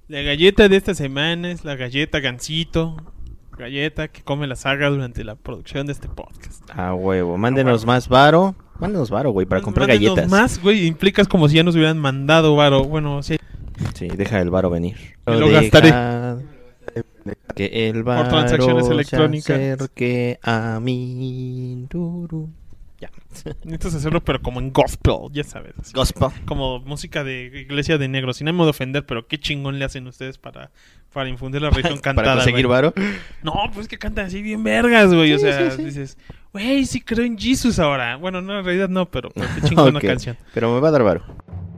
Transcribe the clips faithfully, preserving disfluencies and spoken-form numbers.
La galleta de esta semana es la galleta Gansito. Galleta que come la saga durante la producción de este podcast. A huevo, mándenos ah, más varo. Mándenos varo, güey, para comprar mándenos galletas. más, güey, implicas como si ya nos hubieran mandado varo. Bueno, sí. Sí, deja el varo venir. Me lo gastaré. Que el varo por transacciones electrónicas. Se acerque a mí. Duru. Ya. Necesitas hacerlo, pero como en gospel, ya sabes. Así, gospel. Como música de iglesia de negros. Sin ánimo de ofender, pero qué chingón le hacen ustedes para, para infundir la religión cantada. ¿Para conseguir varo? No, pues que cantan así bien vergas, güey. Sí, o sea, sí, sí. dices, güey, sí creo en Jesus ahora. Bueno, no, en realidad no, pero, pero qué chingón okay. canción. Pero me va a dar varo.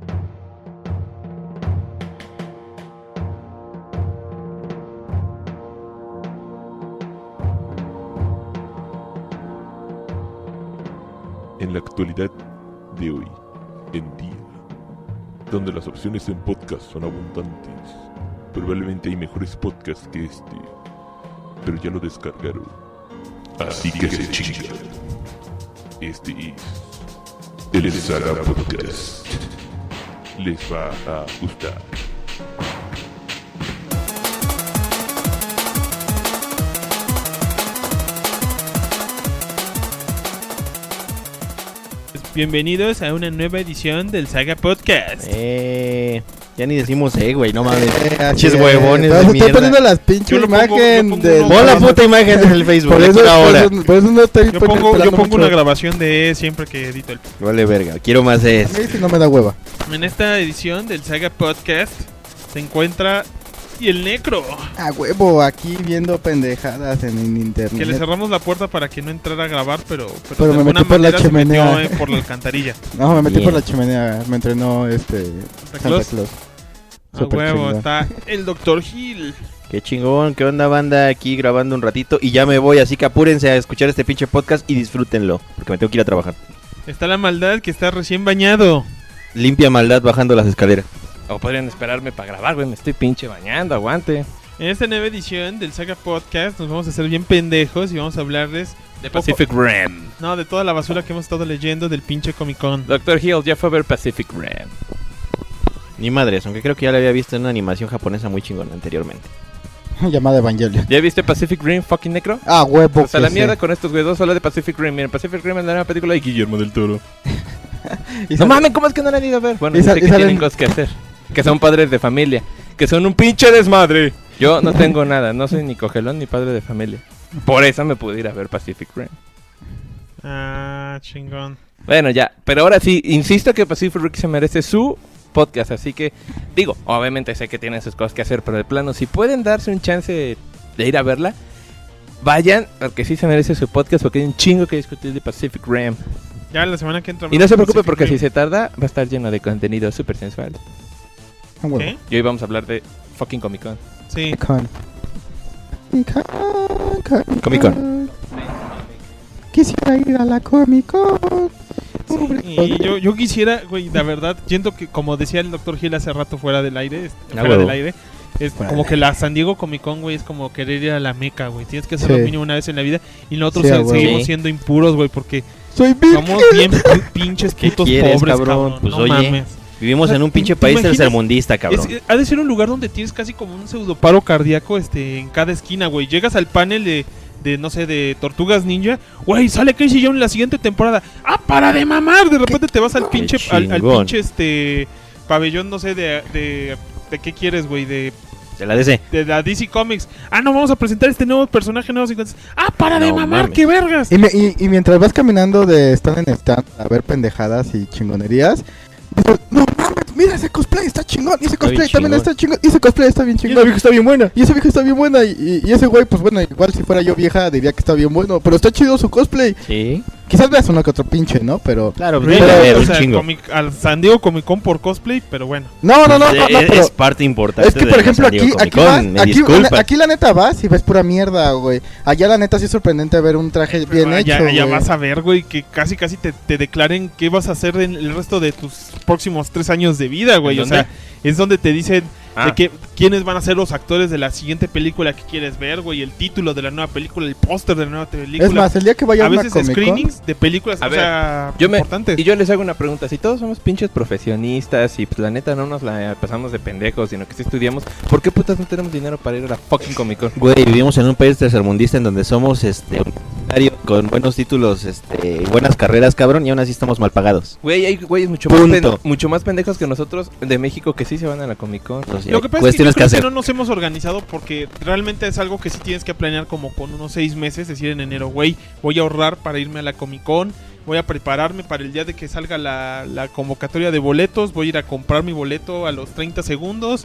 En la actualidad de hoy en día, donde las opciones en podcast son abundantes, probablemente hay mejores podcasts que este, pero ya lo descargaron, así que se chingan. Este es el Saga Podcast. Les va a gustar. Bienvenidos a una nueva edición del Saga Podcast. Eh, ya ni decimos eh, güey, no mames. Pinches eh, huevones de mierda. Estoy poniendo las pinches imágenes del... Pon la puta imagen en el Facebook. Por eso, ahora. Por eso, por eso no estoy yo pongo, yo pongo una grabación de E siempre que edito el... Vale verga, quiero más E. A mí sí no me da hueva. En esta edición del Saga Podcast se encuentra... Y el Necro. A huevo, aquí viendo pendejadas en, en internet. Que le cerramos la puerta para que no entrara a grabar, pero, pero, pero de me metí por la chimenea. Se metió, eh, por la alcantarilla. No, me metí Bien. por la chimenea. Me entrenó este Santa Claus. Santa Claus. A huevo, chingón. Está el doctor Gil. Qué chingón, qué onda banda, aquí grabando un ratito y ya me voy, así que apúrense a escuchar este pinche podcast y disfrútenlo, porque me tengo que ir a trabajar. Está la maldad que está recién bañado. Limpia maldad bajando las escaleras. O podrían esperarme para grabar, güey, me estoy pinche bañando, aguante. En esta nueva edición del Saga Podcast nos vamos a hacer bien pendejos y vamos a hablarles de Pacific poco... Rim. No, de toda la basura que hemos estado leyendo del pinche Comic Con. doctor Hill ya fue a ver Pacific Rim. Ni madres, aunque creo que ya la había visto en una animación japonesa muy chingona anteriormente. Llamada Evangelion. ¿Ya viste Pacific Rim, fucking Necro? Ah, huevo. O sea, la mierda sí. Con estos güey, dos habla de Pacific Rim. Miren, Pacific Rim es la nueva película de Guillermo del Toro. No mames, ¿cómo es que no la han ido a ver? Bueno, dice que tienen cosas que hacer. Que son padres de familia. Que son un pinche desmadre. Yo no tengo nada. No soy ni cogelón ni padre de familia. Por eso me pude ir a ver Pacific Rim. Ah, chingón. Bueno, ya. Pero ahora sí, insisto que Pacific Rim se merece su podcast. Así que, digo, obviamente sé que tienen sus cosas que hacer. Pero de plano, si pueden darse un chance de ir a verla, vayan. Porque sí se merece su podcast. Porque hay un chingo que discutir de Pacific Rim. Ya la semana que entra. Y no se preocupe porque Rim. Si se tarda, va a estar lleno de contenido súper sensual. ¿Qué? Y hoy vamos a hablar de fucking Comic Con. Sí. Con. Comic Con. Quisiera ir a la Comic Con. Sí, y yo, yo quisiera, güey, la verdad, siento que como decía el doctor Gil hace rato fuera del aire, este, ah, fuera bueno. del aire, es fuera como que la San Diego Comic Con, güey, es como querer ir a la Meca, güey. Tienes que hacerlo sí. mínimo una vez en la vida y nosotros sí, se, seguimos sí. siendo impuros, güey, porque Soy somos bien pinches putos quieres, pobres, cabrón. cabrón. Pues no oye. mames. Vivimos o sea, en un pinche país tercermundista, cabrón. Es, ha de ser un lugar donde tienes casi como un pseudoparo cardíaco este, en cada esquina, güey. Llegas al panel de, de, no sé, de Tortugas Ninja. Güey, sale Casey Jones en la siguiente temporada. ¡Ah, para de mamar! De repente te vas al pinche, al, al pinche este pabellón, no sé, de, de, de ¿qué quieres, güey? De... De la D C. De la D C Comics. Ah, no, vamos a presentar este nuevo personaje nuevo. Ah, para no, de mamar, mames. qué vergas. Y, me, y, y mientras vas caminando de stand en stand a ver pendejadas y chingonerías, no mames, mira ese cosplay, está chingón. Y ese cosplay está también está chingón. Y ese cosplay está bien chingón. Y esa vieja está bien buena. Y esa vieja está bien buena. Y, y, y ese güey, pues bueno, igual si fuera yo vieja diría que está bien bueno. Pero está chido su cosplay. Sí. Quizás veas uno que otro pinche, ¿no? Pero... Claro, pero, pero, pero, un o sea, chingo. Comic, al San Diego Comic Con por cosplay, pero bueno. No, no, no, no, no, no es, pero es parte importante. es que, por ejemplo, aquí, aquí, vas, me aquí, la, aquí la neta vas y ves pura mierda, güey. Allá la neta sí es sorprendente ver un traje pero bien allá, hecho, allá güey. vas a ver, güey, que casi casi te, te declaren qué vas a hacer en el resto de tus próximos tres años de vida, güey. O sea, es donde te dicen... Ah. De que quiénes van a ser los actores de la siguiente película que quieres ver, güey. El título de la nueva película, el póster de la nueva película. Es más, el día que vaya a a veces screenings de películas, a o ver, sea, yo me, importantes. Y yo les hago una pregunta. Si todos somos pinches profesionistas y pues la neta no nos la pasamos de pendejos, sino que sí estudiamos, ¿por qué putas no tenemos dinero para ir a la fucking Comic Con? Güey, vivimos en un país tercermundista en donde somos este con buenos títulos, este, buenas carreras, cabrón, y aún así estamos mal pagados. Güey, hay güeyes mucho más, pen, mucho más pendejos que nosotros de México que sí se van a la Comic Con. O sea, lo que pasa es que, yo creo que no nos hemos organizado porque realmente es algo que sí tienes que planear como con unos seis meses, decir en enero, güey, voy a ahorrar para irme a la Comic Con, voy a prepararme para el día de que salga la, la convocatoria de boletos, voy a ir a comprar mi boleto a los treinta segundos.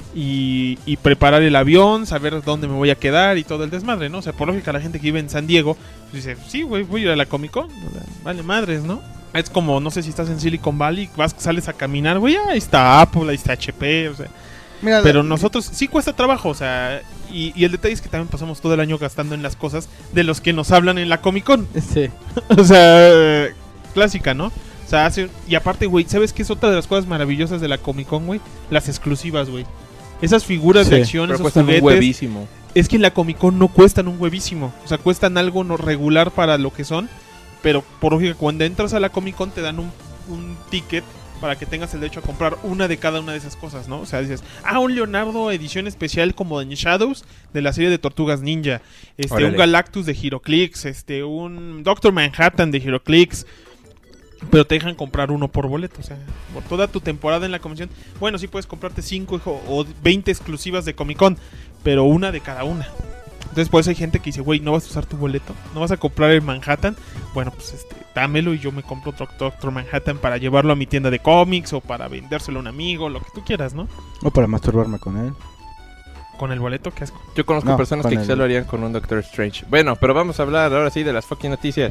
Y, y preparar el avión, saber dónde me voy a quedar y todo el desmadre, ¿no? O sea, por lógica la gente que vive en San Diego pues dice, sí, güey, voy a ir a la Comic Con, vale madres, ¿no? Es como, no sé si estás en Silicon Valley, vas, sales a caminar, güey, ahí está Apple, ahí está H P, o sea. Mira, pero la... nosotros sí cuesta trabajo, o sea, y, y el detalle es que también pasamos todo el año gastando en las cosas de los que nos hablan en la Comic Con. Sí. O sea, clásica, ¿no? O sea, hace, y aparte, güey, ¿sabes qué es otra de las cosas maravillosas de la Comic Con, güey? Las exclusivas, güey. Esas figuras sí, de acción, esos cuestan juguetes, un huevísimo. Es que en la Comic Con no cuestan un huevísimo. O sea, cuestan algo no regular para lo que son. Pero por lógica, cuando entras a la Comic Con te dan un, un ticket para que tengas el derecho a comprar una de cada una de esas cosas, ¿no? O sea, dices, ah, un Leonardo edición especial como de Shadows de la serie de Tortugas Ninja. Este, Órale. Un Galactus de HeroClix. Este, un Doctor Manhattan de HeroClix. Pero te dejan comprar uno por boleto, o sea, por toda tu temporada en la convención. Bueno, sí puedes comprarte cinco o veinte exclusivas de Comic Con, pero una de cada una. Entonces por eso hay gente que dice, güey, ¿no vas a usar tu boleto? ¿No vas a comprar el Manhattan? Bueno, pues este, dámelo y yo me compro otro Doctor Manhattan para llevarlo a mi tienda de cómics o para vendérselo a un amigo, lo que tú quieras, ¿no? O para masturbarme con él. ¿Con el boleto? ¿Qué asco? Yo conozco no, personas que quizá lo harían con un Doctor Strange. Bueno, pero vamos a hablar ahora sí de las fucking noticias.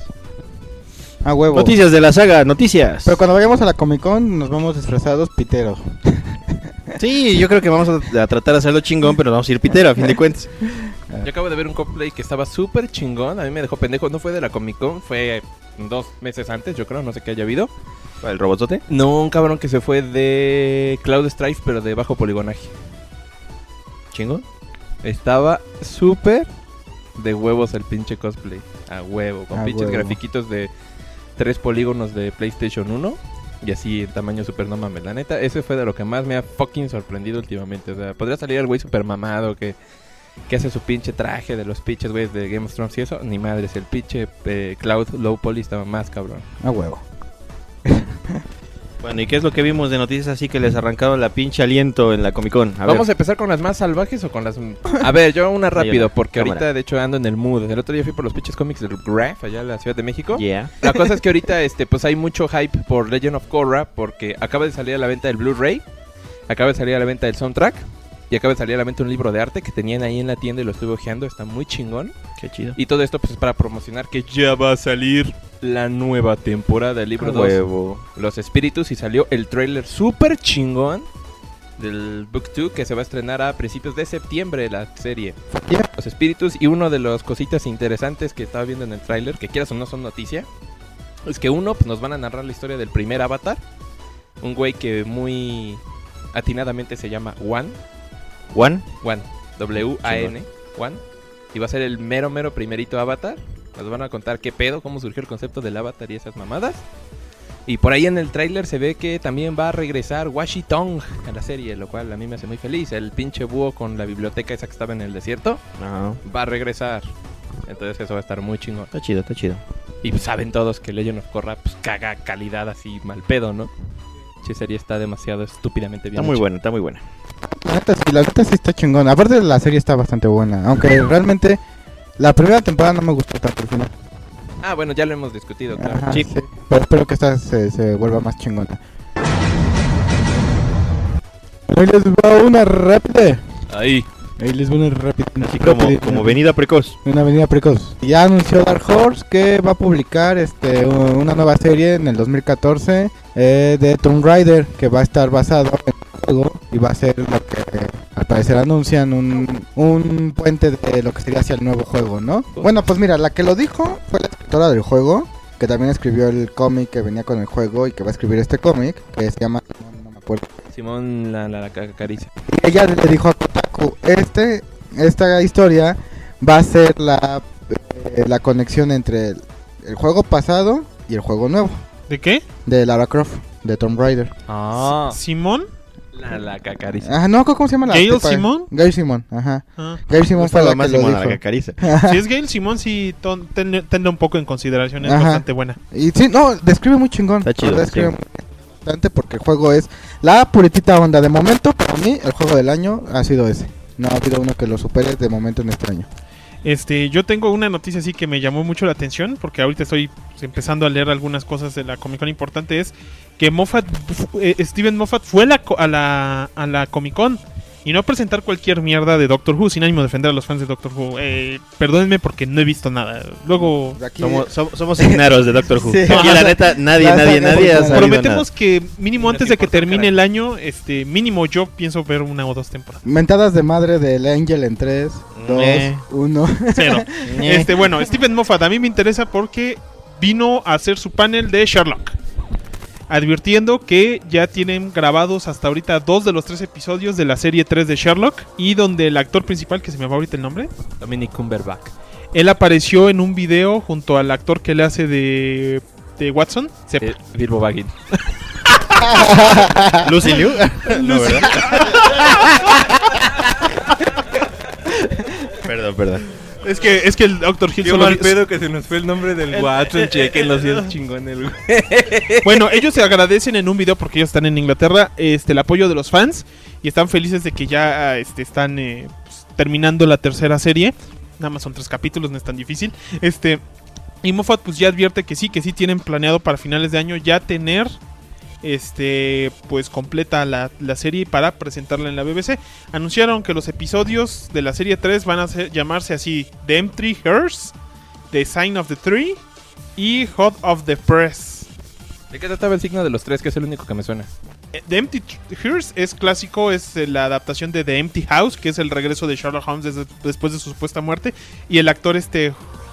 A huevo. Noticias de la saga, noticias. Pero cuando vayamos a la Comic Con nos vamos disfrazados pitero. Sí, yo creo que vamos a, a tratar de hacerlo chingón, pero vamos a ir pitero a fin de cuentas. Yo acabo de ver un cosplay que estaba súper chingón. A mí me dejó pendejo. No fue de la Comic Con, fue dos meses antes, yo creo. No sé qué haya habido. ¿El robotote? No, un cabrón que se fue de Cloud Strife, pero de bajo poligonaje. ¿Chingón? Estaba súper de huevos el pinche cosplay. A huevo, con a pinches huevo. grafiquitos de tres polígonos de PlayStation uno. Y así en tamaño super no mames. La neta, ese fue de lo que más me ha fucking sorprendido últimamente. O sea, podría salir el güey super mamado que, que hace su pinche traje de los pinches güeyes de Game of Thrones y eso. Ni madres, el pinche eh, Cloud Low Poly estaba más cabrón. A huevo. Bueno, ¿y qué es lo que vimos de noticias así que les arrancaron la pinche aliento en la Comic Con? A ¿Vamos ver. a empezar con las más salvajes o con las...? A ver, yo una rápido, porque Cámara. ahorita de hecho ando en el mood. El otro día fui por los pinches cómics del Graph, allá en la Ciudad de México. Yeah. La cosa es que ahorita este pues hay mucho hype por Legend of Korra, porque acaba de salir a la venta el Blu-ray, acaba de salir a la venta el soundtrack, y acaba de salir a la venta un libro de arte que tenían ahí en la tienda y lo estuve ojeando, está muy chingón. Qué chido. Y todo esto pues es para promocionar que ya va a salir la nueva temporada del libro A dos, huevo. Los Espíritus, y salió el tráiler súper chingón del Book dos que se va a estrenar a principios de septiembre la serie. Yeah. Los Espíritus, y uno de las cositas interesantes que estaba viendo en el tráiler, que quieras o no son noticia, es que uno, pues nos van a narrar la historia del primer Avatar, un güey que muy atinadamente se llama Wan. ¿Juan? Wan, W A N, Wan. Y va a ser el mero, mero primerito Avatar. Nos van a contar qué pedo, cómo surgió el concepto del Avatar y esas mamadas. Y por ahí en el tráiler se ve que también va a regresar Washi Tong a la serie, lo cual a mí me hace muy feliz. El pinche búho con la biblioteca esa que estaba en el desierto No. va a regresar. Entonces eso va a estar muy chingón. Está chido, está chido. Y pues saben todos que Legend of Korra pues caga calidad así mal pedo, ¿no? Che, serie está demasiado estúpidamente bien Está muy hecha. buena, está muy buena. La neta sí, la neta sí está chingón. Aparte la serie está bastante buena, aunque realmente la primera temporada no me gustó tanto al final. Ah, bueno, ya lo hemos discutido, claro. Ajá, Sí. sí. Pero espero que esta se, se vuelva más chingona. Ahí les va una rápida. Ahí. Ahí les va una rápida. Así como, como venida precoz. Una avenida precoz. Ya anunció Dark Horse que va a publicar este u- una nueva serie en el dos mil catorce eh, de Tomb Raider, que va a estar basado en el juego y va a ser lo que al parecer anuncian un, un puente de lo que sería hacia el nuevo juego, ¿no? Bueno, pues mira, la que lo dijo fue la escritora del juego, que también escribió el cómic que venía con el juego y que va a escribir este cómic, que se llama... No, no me acuerdo. Simón la, la, la ca- caricia. Y ella le dijo a Kotaku, este, esta historia va a ser la, eh, la conexión entre el, el juego pasado y el juego nuevo. ¿De qué? De Lara Croft, de Tomb Raider. Ah. ¿Simón? La, la cacariza. Ajá, no, ¿cómo se llama la ¿Gail tipa? Simón? Gail Simón, ajá. Ah. Gail Simón fue la que más lo Simón a la dijo. cacariza. Si es Gail Simón, sí, ton- ten- tenle un poco en consideración, es Ajá. bastante buena. Y sí, no, describe muy chingón. Está chido, Describe sí. muy bastante porque el juego es la puritita onda. De momento, para mí, el juego del año ha sido ese. No ha habido uno que lo supere de momento en este año. Este, yo tengo una noticia así que me llamó mucho la atención, porque ahorita estoy pues, empezando a leer algunas cosas de la Comic Con. Importante es que Moffat, eh, Steven Moffat fue a la, co- a la a la Comic Con y no a presentar cualquier mierda de Doctor Who, sin ánimo de defender a los fans de Doctor Who. Eh, perdónenme porque no he visto nada. Luego Aquí, Somos, som- somos ignaros de Doctor Who. Sí. Aquí la neta, nadie, Ya nadie, sabemos nadie ha nada. sabido prometemos nada. que mínimo No antes te de que importa, termine carajo. el año, este, mínimo yo pienso ver una o dos temporadas. mentadas de madre del Angel en tres, dos, Ñe. uno. Cero. Ñe. Este, bueno, Steven Moffat a mí me interesa porque vino a hacer su panel de Sherlock, advirtiendo que ya tienen grabados hasta ahorita dos de los tres episodios de la serie tres de Sherlock, y donde el actor principal, que se me va ahorita el nombre, Dominic Cumberbatch. él apareció en un video junto al actor que le hace de, de Watson. Se- Eh, Bilbo Baggins. Lucy Liu. No, ¿verdad? Perdón, perdón. es que es que el Doctor Hill Qué solo mal vi- pedo que se nos fue el nombre del El- Watson. eh, Chequen eh, los eh, días chingón el güey. Bueno, ellos se agradecen en un video porque ellos están en Inglaterra, este, el apoyo de los fans, y están felices de que ya este, están eh, pues, terminando la tercera serie. Nada más son tres capítulos, no es tan difícil. Este, y Moffat pues ya advierte que sí, que sí tienen planeado para finales de año ya tener este pues completa la, la serie para presentarla en la B B C. Anunciaron que los episodios de la serie tres van a ser- llamarse así: The Empty Hearse, The Sign of the Tree y Hot of the Press. ¿De qué trataba el signo de los tres? Que es el único que me suena. Eh, The Empty Hearse es clásico, es eh, la adaptación de The Empty House, que es el regreso de Sherlock Holmes desde- después de su supuesta muerte. Y el actor este...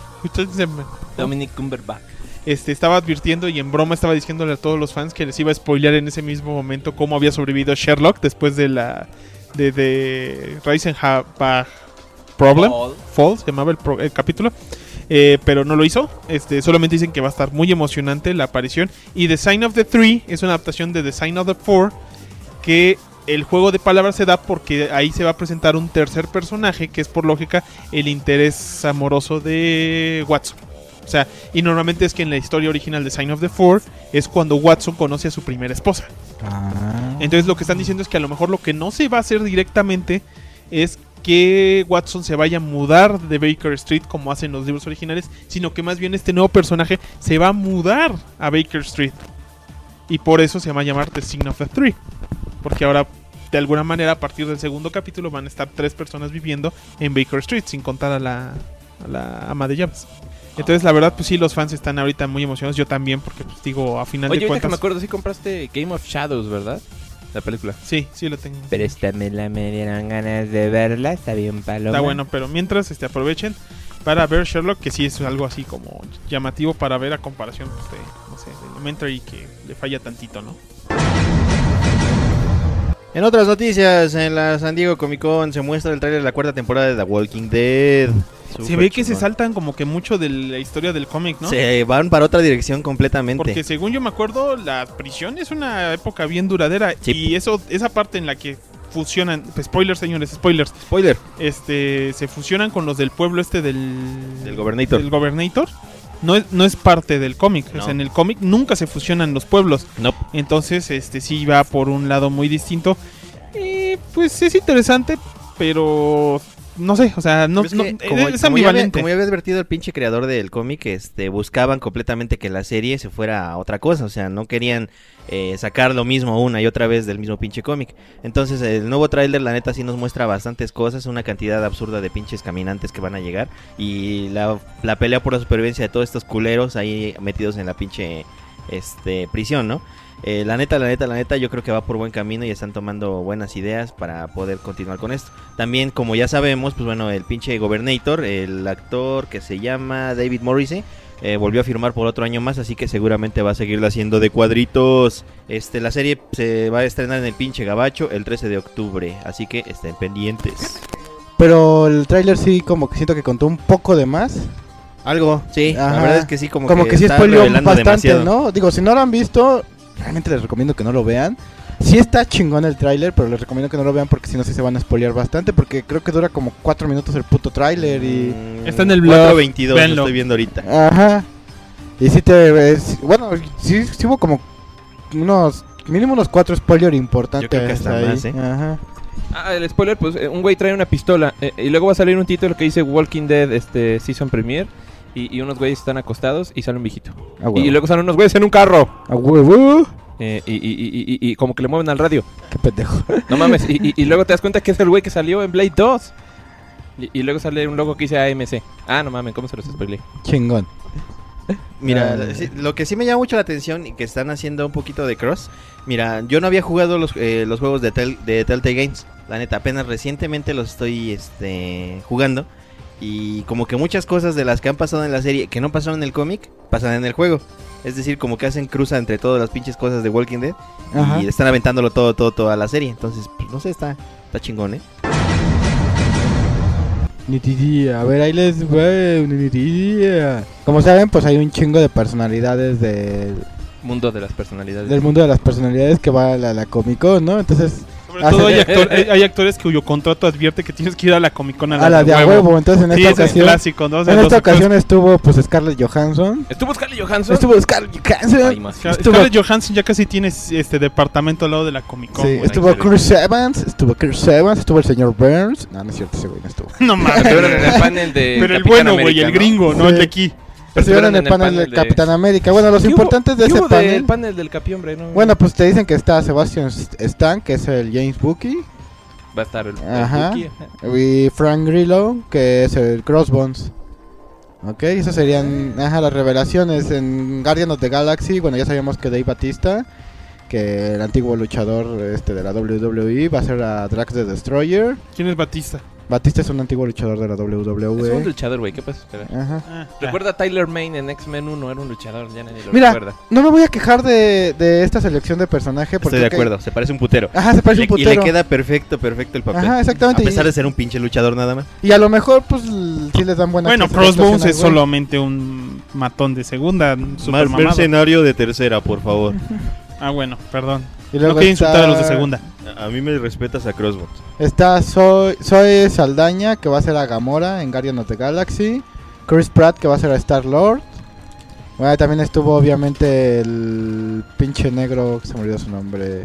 Dominic Cumberbatch. Este, estaba advirtiendo y en broma estaba diciéndole a todos los fans que les iba a spoilear en ese mismo momento cómo había sobrevivido Sherlock después de la... de, de Reisenbach Problem. Fall. Fall se llamaba el, pro- el capítulo. Eh, pero no lo hizo. Este, solamente dicen que va a estar muy emocionante la aparición. Y The Sign of the Three es una adaptación de The Sign of the Four, que el juego de palabras se da porque ahí se va a presentar un tercer personaje que es por lógica el interés amoroso de Watson. O sea, y normalmente es que en la historia original de Sign of the Four es cuando Watson conoce a su primera esposa. Ah. Entonces lo que están diciendo es que a lo mejor lo que no se va a hacer directamente es que Watson se vaya a mudar de Baker Street como hacen los libros originales, sino que más bien este nuevo personaje se va a mudar a Baker Street. Y por eso se va a llamar The Sign of the Three. Porque ahora, de alguna manera, a partir del segundo capítulo van a estar tres personas viviendo en Baker Street, sin contar a la, a la ama de llaves. Entonces, la verdad, pues sí, los fans están ahorita muy emocionados. Yo también, porque pues digo, a final Oye, de ahorita que cuentas... me acuerdo, sí compraste Game of Shadows, ¿verdad? La película. Sí, sí lo tengo. Préstamela, me dieron ganas de verla, está bien paloma. Está bueno, pero mientras este, aprovechen para ver Sherlock, que sí es algo así como llamativo para ver a comparación pues, de, no sé, de Elementary, que le falla tantito, ¿no? En otras noticias, en la San Diego Comic Con se muestra el trailer de la cuarta temporada de The Walking Dead. Se Súper ve que se chingón. saltan como que mucho de la historia del cómic, ¿no? Se van para otra dirección completamente. Porque según yo me acuerdo, la prisión es una época bien duradera. Sí. Y eso, esa parte en la que fusionan, pues, spoilers señores, spoilers, Spoiler. este, se fusionan con los del pueblo este del... Del Gobernator. Del Gobernator. No es, no es parte del cómic. No. O sea, en el cómic nunca se fusionan los pueblos. No. Entonces, este sí va por un lado muy distinto. Y pues es interesante, pero no sé, o sea, no, Es no- que, es, como, es como ya había, ambivalente. como ya había advertido el pinche creador del cómic, este, buscaban completamente que la serie se fuera a otra cosa, o sea, no querían eh, sacar lo mismo una y otra vez del mismo pinche cómic. Entonces el nuevo tráiler la neta sí nos muestra bastantes cosas, una cantidad absurda de pinches caminantes que van a llegar y la, la pelea por la supervivencia de todos estos culeros ahí metidos en la pinche este, prisión, ¿no? Eh, la neta, la neta, la neta, yo creo que va por buen camino y están tomando buenas ideas para poder continuar con esto. También, como ya sabemos, pues bueno, el pinche Gobernator, el actor que se llama David Morrissey, eh, volvió a firmar por otro año más, así que seguramente va a seguirla haciendo de cuadritos. Este, la serie se va a estrenar en el pinche gabacho el trece de octubre, así que estén pendientes. Pero el tráiler sí como que siento que contó un poco de más. Algo, sí, Ajá. la verdad es que sí, como, como que, que sí está spoileó revelando bastante, demasiado. ¿no? Digo, si no lo han visto, realmente les recomiendo que no lo vean. Sí está chingón el tráiler, pero les recomiendo que no lo vean porque si no sí se van a spoilear bastante, porque creo que dura como cuatro minutos el puto tráiler y... Mm, Está en el blog, cuatro veintidós, lo véanlo. estoy viendo ahorita. Ajá. Y sí te... Es, bueno, sí, sí hubo como unos... Mínimo unos cuatro spoilers importantes. Yo creo que hasta ahí. más, ¿eh? Ajá. Ah, el spoiler, pues eh, un güey trae una pistola eh, y luego va a salir un título que dice Walking Dead este Season Premiere y, y unos güeyes están acostados y sale un viejito. A huevo. Y luego salen unos güeyes en un carro A huevo. eh, y, y, y, y, y como que le mueven al radio. Qué pendejo. No mames, y, y, y luego te das cuenta que es el güey que salió en Blade dos. Y, y luego sale un logo que dice A M C. Ah, no mames, ¿cómo se los spoilé? Chingón. Mira, Ah. sí, lo que sí me llama mucho la atención y que están haciendo un poquito de cross. Mira, yo no había jugado los, eh, los juegos de, tel, de Telltale Games. La neta, apenas recientemente los estoy este, jugando. Y como que muchas cosas de las que han pasado en la serie que no pasaron en el cómic, pasan en el juego. Es decir, como que hacen cruza entre todas las pinches cosas de Walking Dead. Ajá. Y están aventándolo todo, todo, toda la serie. Entonces, pues no sé, está, está chingón, ¿eh? Nitidía, a ver, ahí les voy, nitidía. Como saben, pues hay un chingo de personalidades del, Mundo de las personalidades. del mundo de las personalidades que va a la, la Comic Con, ¿no? Entonces, Sobre todo hay, actor- hay- hay actores cuyo contrato advierte que tienes que ir a la Comic Con a la, a la de a huevo. Entonces, en Sí, esta ese es ocasión, clásico, ¿no? O sea, en los esta actores- ocasión estuvo pues Scarlett Johansson. ¿Estuvo Scarlett Johansson? Estuvo Scarlett Johansson. Ay, más. Scar- estuvo- Scarlett Johansson ya casi tiene este departamento al lado de la Comic Con. Sí, güey. estuvo excelente. Chris Evans, estuvo Chris Evans, estuvo el señor Burns. No, no es cierto, ese güey no estuvo. No mames. Estuvieron en el panel de Pero el Capitán bueno, güey, América, el ¿no? gringo, no Sí. el de aquí. Estuvieron en el panel de Capitán América. Bueno, los ¿Qué hubo- importantes de qué ese hubo panel. del panel del Capi, hombre? No, Bueno, pues te dicen que está Sebastian Stan, que es el James Bucky. va a estar el, el Ajá. Bucky, ajá. Y Frank Grillo, que es el Crossbones. Ok, esas serían ajá, las revelaciones. En Guardians of the Galaxy, bueno, ya sabíamos que Dave Bautista, que el antiguo luchador este de la W W E, va a ser a Drax the Destroyer. ¿Quién es Batista? Batista es un antiguo luchador de la W W Es un E. luchador, güey, ¿qué pasa? Espera. Ajá. Ah, Recuerda a Tyler Mane en X-Men uno, era un luchador, ya nadie lo Mira, recuerda. no me voy a quejar de, de esta selección de personaje. Porque Estoy de ok, acuerdo, se parece un putero. Ajá, se parece Y un le- y le putero. queda perfecto, perfecto el papel. Ajá, exactamente. A pesar y, de ser un pinche luchador nada más. y a lo mejor, pues, l- sí les dan buena Bueno, actuación Crossbones al es güey. solamente un matón de segunda, un super Más mamado. mercenario de tercera, por favor. Ah, bueno, perdón. Y No luego quería insultar está- a los de segunda. A mí me respetas a Crossbones. Está Zoe, Zoe Saldaña, que va a ser a Gamora en Guardians of the Galaxy. Chris Pratt, que va a ser a Star-Lord. Bueno, también estuvo obviamente el pinche negro, que se me olvidó su nombre.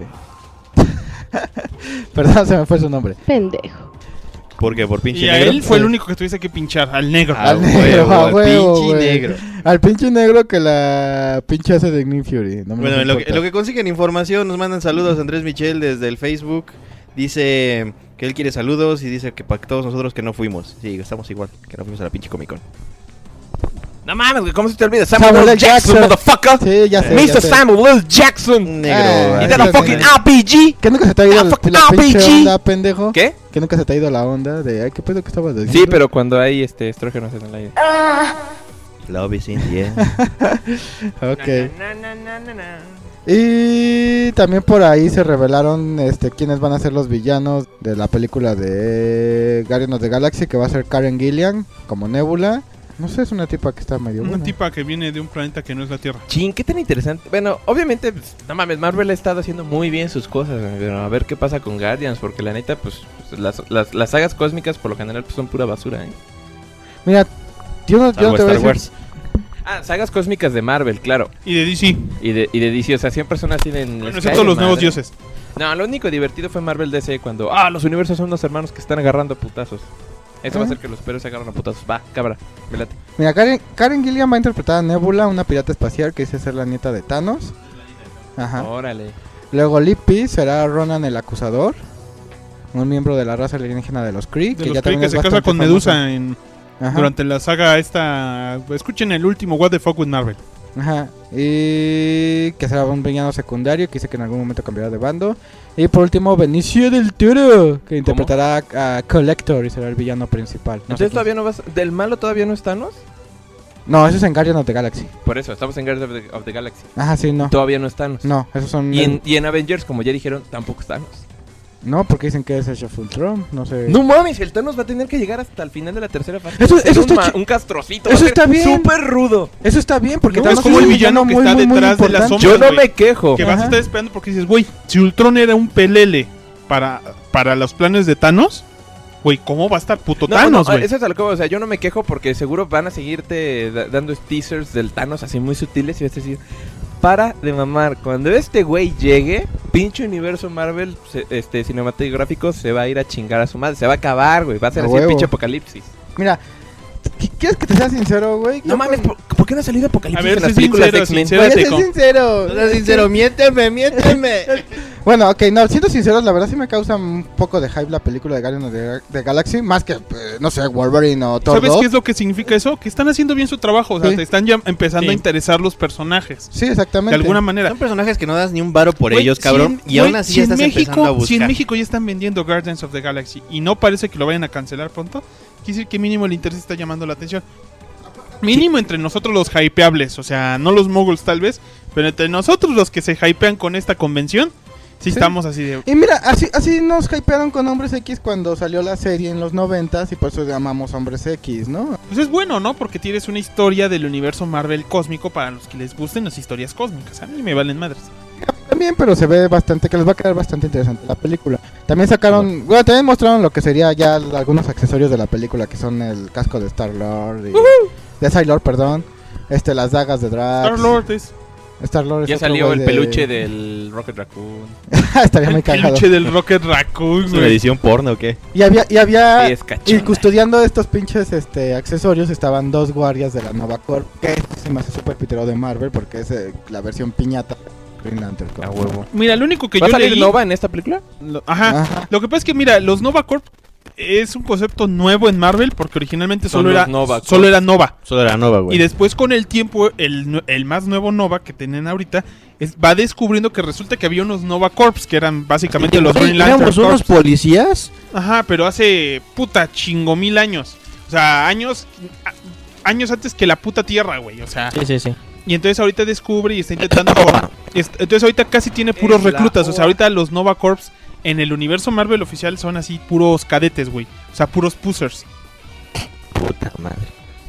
Perdón, se me fue su nombre. Pendejo. ¿Por qué? ¿Por pinche Y a negro? él fue el Sí. único que tuviese que pinchar, al negro. Ah, Al negro, huevo, a al huevo, pinche güey. negro. Al pinche negro que la pinche hace de Nick Fury. No me Bueno, en lo, que, importa. en lo que consiguen información, nos mandan saludos Andrés Michel desde el Facebook. Dice que él quiere saludos y dice que para todos nosotros que no fuimos. Sí, estamos igual, que no fuimos a la pinche Comic Con. No mames, güey, ¿cómo se te olvida? Samuel, Samuel L. L. Jackson, Jackson. motherfucker. Sí, ya sé. ya mister sé. Samuel L. Jackson. Negro. Ah, Y de la sí, fucking sí. R P G. ¿Que nunca se te ha ido Ah, la, fuck la pinche R P G. onda, pendejo? ¿Qué? ¿Que nunca se te ha ido la onda de, ay, qué pedo que estabas diciendo? Sí, pero cuando hay este estrógenos en el aire. Love is in the air. Ok. Y también por ahí se revelaron este quiénes van a ser los villanos de la película de Guardians of the Galaxy, que va a ser Karen Gillian como Nebula. No sé, es una tipa que está medio Una buena. tipa que viene de un planeta que no es la Tierra. Chin, qué tan interesante. Bueno, obviamente, pues, no mames, Marvel ha estado haciendo muy bien sus cosas, güey, pero a ver qué pasa con Guardians, porque la neta, pues, pues, las, las, las sagas cósmicas por lo general pues, son pura basura, ¿eh? Mira, yo no, yo no Salvo te voy a Star decir... Wars. Ah, sagas cósmicas de Marvel, claro. Y de D C. Y de, y de D C, o sea, siempre son así en... Bueno, excepto los nuevos dioses. No, lo único divertido fue Marvel D C cuando... Ah, los universos son unos hermanos que están agarrando a putazos. Eso va a Ah. hacer que los superhéroes se agarran a putazos. Va, cabra, velate. Mira, Karen, Karen Gillian va a interpretar a Nebula, una pirata espacial que dice ser la nieta de Thanos. Ajá. Órale. Luego Lippy será Ronan el Acusador, un miembro de la raza alienígena de los Kree, De que los ya Kree también que es se casa bastante con famosa. Medusa en, Ajá. durante la saga esta. Escuchen el último What the Fuck with Marvel. Ajá. Y que será un villano secundario que dice que en algún momento cambiará de bando. Y por último, Benicio del Toro, que interpretará a, a Collector y será el villano principal. No sé Entonces quién- todavía no vas... ¿Del malo todavía no es Thanos? No, eso es en Guardians of the Galaxy. Por eso, estamos en Guardians of the, of the Galaxy. Ajá, sí, no. Todavía no es Thanos. No, esos son... Y en, y en Avengers, como ya dijeron, tampoco es Thanos. No, porque dicen que es Age of Ultron, no sé. No mames, el Thanos va a tener que llegar hasta el final de la tercera fase. Eso- eso un, está ma- chi- un castrocito. Eso va a ser está bien. Súper rudo. Eso está bien, porque No, Thanos es como el villano que está detrás de la importante. sombra. Yo no güey. me quejo. Que vas a Ajá. estar esperando porque dices, güey, si Ultron era un pelele para, para los planes de Thanos, güey, ¿cómo va a estar puto No, Thanos, no, güey? eso es a lo que voy, o sea, yo no me quejo porque seguro van a seguirte da- dando teasers del Thanos así muy sutiles y vas a decir, para de mamar, cuando este güey llegue, pinche universo Marvel se- este cinematográfico se va a ir a chingar a su madre, se va a acabar, güey, va a ser A así el huevo. pinche apocalipsis. Mira, ¿qu- ¿quieres que te sea sincero, güey? No Yo mames, con- ¿por, por qué no ha salido apocalipsis A ver, en las sé películas de sincero, X-Men? sincero. Voy a ser Espérate, sincero. Sea sincero, miénteme, miénteme. Bueno, ok, no, siendo sinceros, la verdad sí me causa un poco de hype la película de Guardians of the, the Galaxy, más que, eh, no sé, Wolverine o Thor ¿Sabes dos. qué es lo que significa eso? Que están haciendo bien su trabajo, o sea, Sí. te están ya empezando Sí. a interesar los personajes. Sí, De exactamente. alguna manera. Son personajes que no das ni un varo por Güey, ellos, si cabrón. en- y aún güey, así si en estás empezando a México, buscar. si en México ya están vendiendo Guardians of the Galaxy y no parece que lo vayan a cancelar pronto, quiere decir que mínimo el interés está llamando la atención. Mínimo entre nosotros los hypeables, o sea, no los moguls tal vez, pero entre nosotros los que se hypean con esta convención, sí, Sí. estamos así de... Y mira, así, así nos hypearon con Hombres X cuando salió la serie en los noventas y por eso llamamos Hombres X, ¿no? Pues es bueno, ¿no? Porque tienes una historia del universo Marvel cósmico para los que les gusten las historias cósmicas. A mí me valen madres. También, pero se ve bastante, que les va a quedar bastante interesante la película. También sacaron, bueno, también mostraron lo que sería ya algunos accesorios de la película, que son el casco de Star-Lord, y, de Star-Lord, perdón, este, las dagas de Drax. Star-Lord es Star-Lord es Ya otro salió güey el de- peluche del Rocket Raccoon. Estaría muy el cagado. peluche del Rocket Raccoon, ¿Es una güey. edición porno o qué? Y había, y había, Sí, es y cachonda. custodiando estos pinches este, accesorios estaban dos guardias de la Nova Corp, que se me hace súper pitero de Marvel porque es eh, la versión piñata de Green Lantern Corps. A huevo. Mira, lo único que ¿Va a yo salir leí... Nova en esta película? lo- ajá. Ajá. Lo que pasa es que, mira, los Nova Corp es un concepto nuevo en Marvel porque originalmente Son solo los era, Nova Corp. solo era Nova. Solo era Nova, güey. Y después con el tiempo, el, nue- el más nuevo Nova que tienen ahorita es- va descubriendo que resulta que había unos Nova Corps que eran básicamente los Green Lantern ¿Éramos unos Corps. policías? Ajá, pero hace puta chingo mil años. O sea, años a- años antes que la puta Tierra, güey. O sea, Sí, sí, sí. y entonces ahorita descubre y está intentando... est- entonces ahorita casi tiene puros Es la reclutas. O sea, hora. ahorita los Nova Corps en el universo Marvel oficial son así puros cadetes, güey. O sea, puros pusers. Puta madre.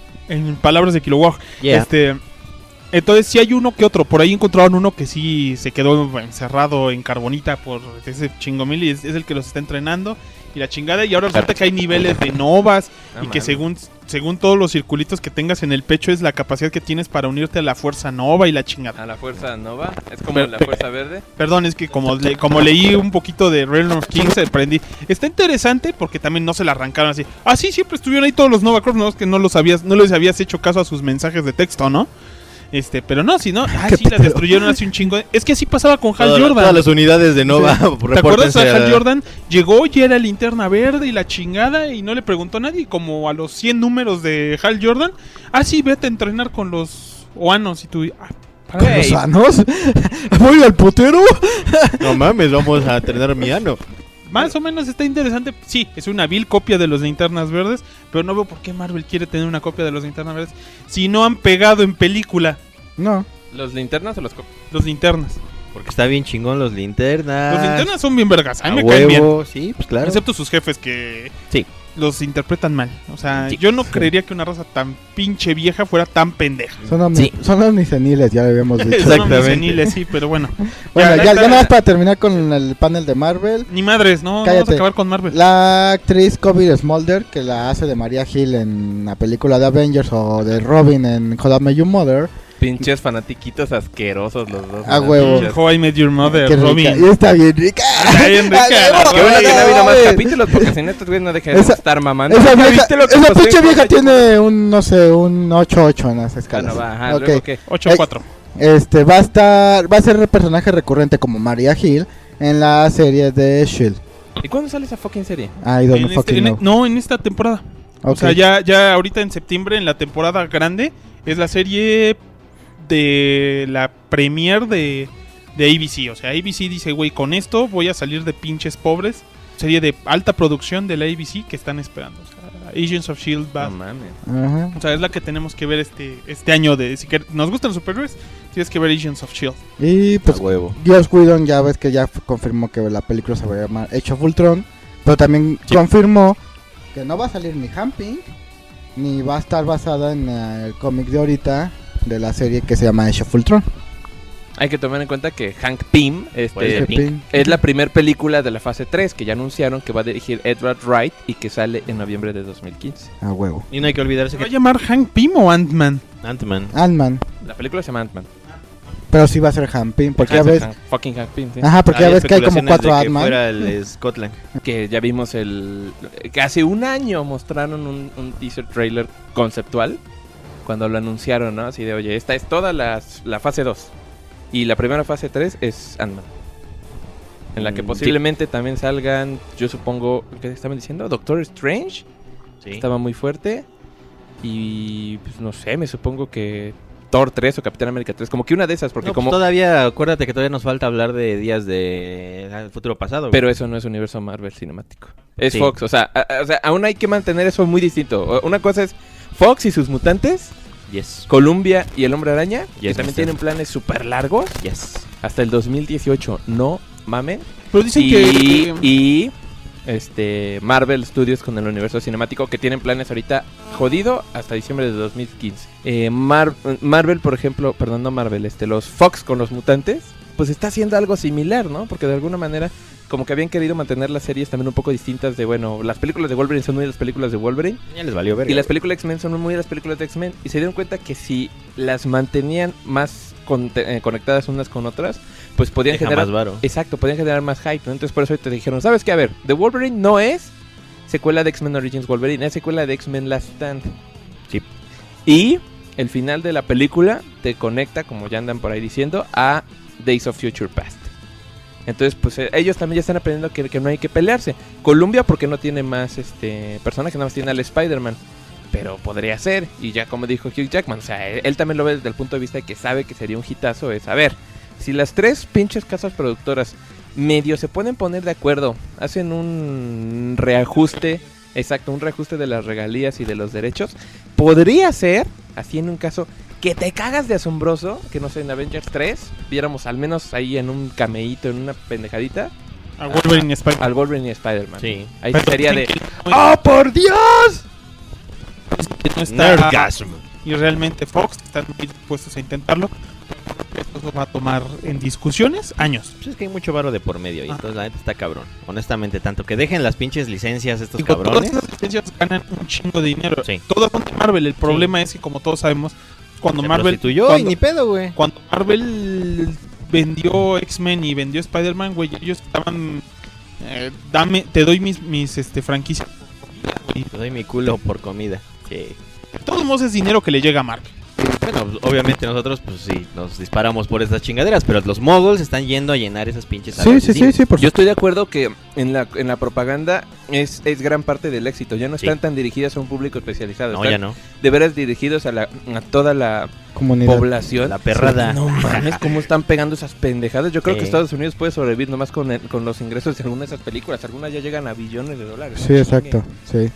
En palabras de Kilowog. Yeah. Este, entonces sí hay uno que otro. Por ahí encontraron uno que sí se quedó encerrado en carbonita por ese chingomil y es, es el que los está entrenando. Y la chingada. Y ahora resulta que hay niveles de novas. Ah, y que mames. según, según todos los circulitos que tengas en el pecho es la capacidad que tienes para unirte a la fuerza nova y la chingada. A la fuerza Nova. Es como Pero- la fuerza verde. Perdón, es que como, le- como leí un poquito de Realm of Kings, aprendí. Está interesante porque también no se la arrancaron así. Ah, sí, siempre estuvieron ahí todos los Nova Corps, no es que no los habías, no les habías hecho caso a sus mensajes de texto, ¿no? Este, pero no, si no, ah, sí, las destruyeron hace un chingo. de- Es que así pasaba con Hal Todas, Jordan. todas las unidades de Nova. ¿Te acuerdas? repórtense A Hal a- Jordan llegó y era linterna verde y la chingada y no le preguntó a nadie. Como a los cien números de Hal Jordan, ah, sí, vete a entrenar con los Oanos y tú. Ah, para ¿Con los Güey. sanos? ¿Voy al putero? No mames, vamos a tener mi ano. Más o menos está interesante. Sí, es una vil copia de los linternas verdes. Pero no veo por qué Marvel quiere tener una copia de los linternas verdes si no han pegado en película No. ¿Los linternas o los copias? los linternas. Porque está bien chingón los linternas. Los linternas son bien vergas. A A mí me caen bien. huevo, sí, pues claro. Excepto sus jefes que Sí. los interpretan mal. O sea, Sí. yo no creería que una raza tan pinche vieja fuera tan pendeja. Son, omni Sí. son omniseniles, ya lo habíamos dicho. Son Exactamente. omniseniles, sí, pero bueno. Bueno, Ya, ya, ya ya está. nada más para terminar con el panel de Marvel. Ni madres, no, no vamos Cállate. a acabar con Marvel. La actriz Kobe Smolder, que la hace de Maria Hill en la película de Avengers o de Robin en How I Met Your Mother. Pinches fanatiquitos asquerosos los dos. A ¿no? huevo. Pinches- How I Met Your Mother, Qué rica. Robin. Y está bien rica. Está bien rica, A la huevo, Qué bueno que no ha habido más mames. capítulos porque si no estos güeyes no dejan de Esa- estar mamando. Esa, ¿Ya vieja, viste lo que esa pasó pinche en vieja How I Met Your tiene un, no sé, un ocho ocho en las Mother? escalas. Bueno, va, ajá, Ok. luego qué. ocho cuatro. Este, va a estar, va a ser el personaje recurrente como Maria Hill en la serie de Shield. ¿Y cuándo sale esa fucking serie? I don't En este- fucking en- know. no, en esta temporada. O Ok. sea, ya, ya ahorita en septiembre, en la temporada grande, es la serie de la premier de, de A B C. O sea, A B C dice, güey, con esto voy a salir de pinches pobres. Serie de alta producción de la A B C que están esperando. O sea, Agents of Shield va. No mames. Ajá. O sea, es la que tenemos que ver este este año de si que nos gustan los superhéroes, tienes que ver Agents of Shield. Y pues A huevo. Joss Whedon ya ves que ya f- confirmó que la película se va a llamar Age of Ultron, pero también Sí. confirmó que no va a salir ni Hank Pym ni va a estar basada en uh, el cómic de ahorita de la serie que se llama Age of Ultron. Hay que tomar en cuenta que Hank Pym Puede este, ser Pym. es la primera película de la fase tres que ya anunciaron que va a dirigir Edward Wright y que sale en noviembre de dos mil quince. A huevo. Y no hay que olvidarse ¿Se va a que llamar Hank Pym o Ant-Man? Ant-Man. Ant-Man, La película se llama Ant-Man. pero sí va a ser Hank Pym, porque ya Hank- ves, Hank- fucking Hank Pym, sí. ajá, porque ya Hay ves que hay como especulaciones cuatro de que Ant-Man. fuera el Scotland. Que ya vimos el... que hace un año mostraron un, un teaser trailer conceptual cuando lo anunciaron, ¿no? Así de, oye, esta es toda las- la fase dos. Y la primera fase tres es Ant-Man. En la que Mm, posiblemente también salgan, yo supongo, ¿qué estaban diciendo? Doctor Strange. Sí. Estaba muy fuerte. Y pues no sé, me supongo que Thor tres o Capitán América tres. Como que una de esas, porque No, pues como... todavía, acuérdate que todavía nos falta hablar de días de al futuro pasado. güey. Pero eso no es universo Marvel cinemático. Es Sí. Fox, o sea, a- a- o sea, aún hay que mantener eso muy distinto. O- Una cosa es Fox y sus mutantes, Yes. Columbia y el Hombre Araña, que Yes, también mister. tienen planes súper largos Yes. hasta el dos mil dieciocho. No mamen. Pero dicen Y, que y este Marvel Studios con el universo cinemático que tienen planes ahorita jodido hasta diciembre de dos mil quince. Eh, Mar- Marvel, por ejemplo, perdón, no Marvel, este, los Fox con los mutantes, pues está haciendo algo similar, ¿no? Porque de alguna manera como que habían querido mantener las series también un poco distintas de, bueno, las películas de Wolverine son muy de las películas de Wolverine Ya les valió ver. y las películas de X-Men son muy de las películas de X-Men y se dieron cuenta que si las mantenían más con- eh, conectadas unas con otras, pues podían generar más varo. exacto, podían generar más hype, ¿no? Entonces por eso te dijeron, ¿sabes qué? A ver, The Wolverine no es secuela de X-Men Origins Wolverine, es secuela de X-Men Last Stand. Sí. Y el final de la película te conecta, como ya andan por ahí diciendo, a Days of Future Past. Entonces, pues eh, ellos también ya están aprendiendo que, que no hay que pelearse. Columbia porque no tiene más este personajes, nada más tiene al Spider-Man. Pero podría ser, y ya como dijo Hugh Jackman, o sea, él, él también lo ve desde el punto de vista de que sabe que sería un hitazo, es, a ver, si las tres pinches casas productoras medio se pueden poner de acuerdo, hacen un reajuste, exacto, un reajuste de las regalías y de los derechos, podría ser, así en un caso, que te cagas de asombroso, que no sé, en Avengers tres, viéramos al menos ahí en un cameíto, en una pendejadita, a Wolverine y Spider-Man. al Wolverine y Spider-Man. Sí. Ahí Pero sería de... dicen que ¡Oh, por Dios! no está Nerdgasm. y realmente Fox están muy dispuestos a intentarlo. Esto va a tomar en discusiones años. Pues es que hay mucho varo de por medio y Ah. entonces la neta está cabrón. Honestamente, tanto que dejen las pinches licencias estos Digo, todas cabrones. esas licencias ganan un chingo de dinero. Sí. Todas son de Marvel. El problema es que, como todos sabemos, cuando Se Marvel prostituyó y cuando, ni pedo, güey. cuando Marvel vendió X-Men y vendió Spider-Man, güey, ellos estaban eh, dame, te doy mis mis este franquicias. güey. Te doy mi culo por comida. Sí. De todos modos es dinero que le llega a Marvel. Bueno, pues, obviamente nosotros, pues sí, nos disparamos por estas chingaderas, pero los moguls están yendo a llenar esas pinches Sí, salas sí, de sí, cine. sí, por Yo estoy de acuerdo que en la, en la propaganda es, es gran parte del éxito. Ya no Sí. están tan dirigidas a un público especializado. No, están ya no. de veras dirigidos a, la, a toda la comunidad. población. La perrada. No mames, cómo están pegando esas pendejadas. Yo creo Sí. que Estados Unidos puede sobrevivir nomás con, el- con los ingresos de algunas de esas películas. Algunas ya llegan a billones de dólares. Sí, exacto, sí.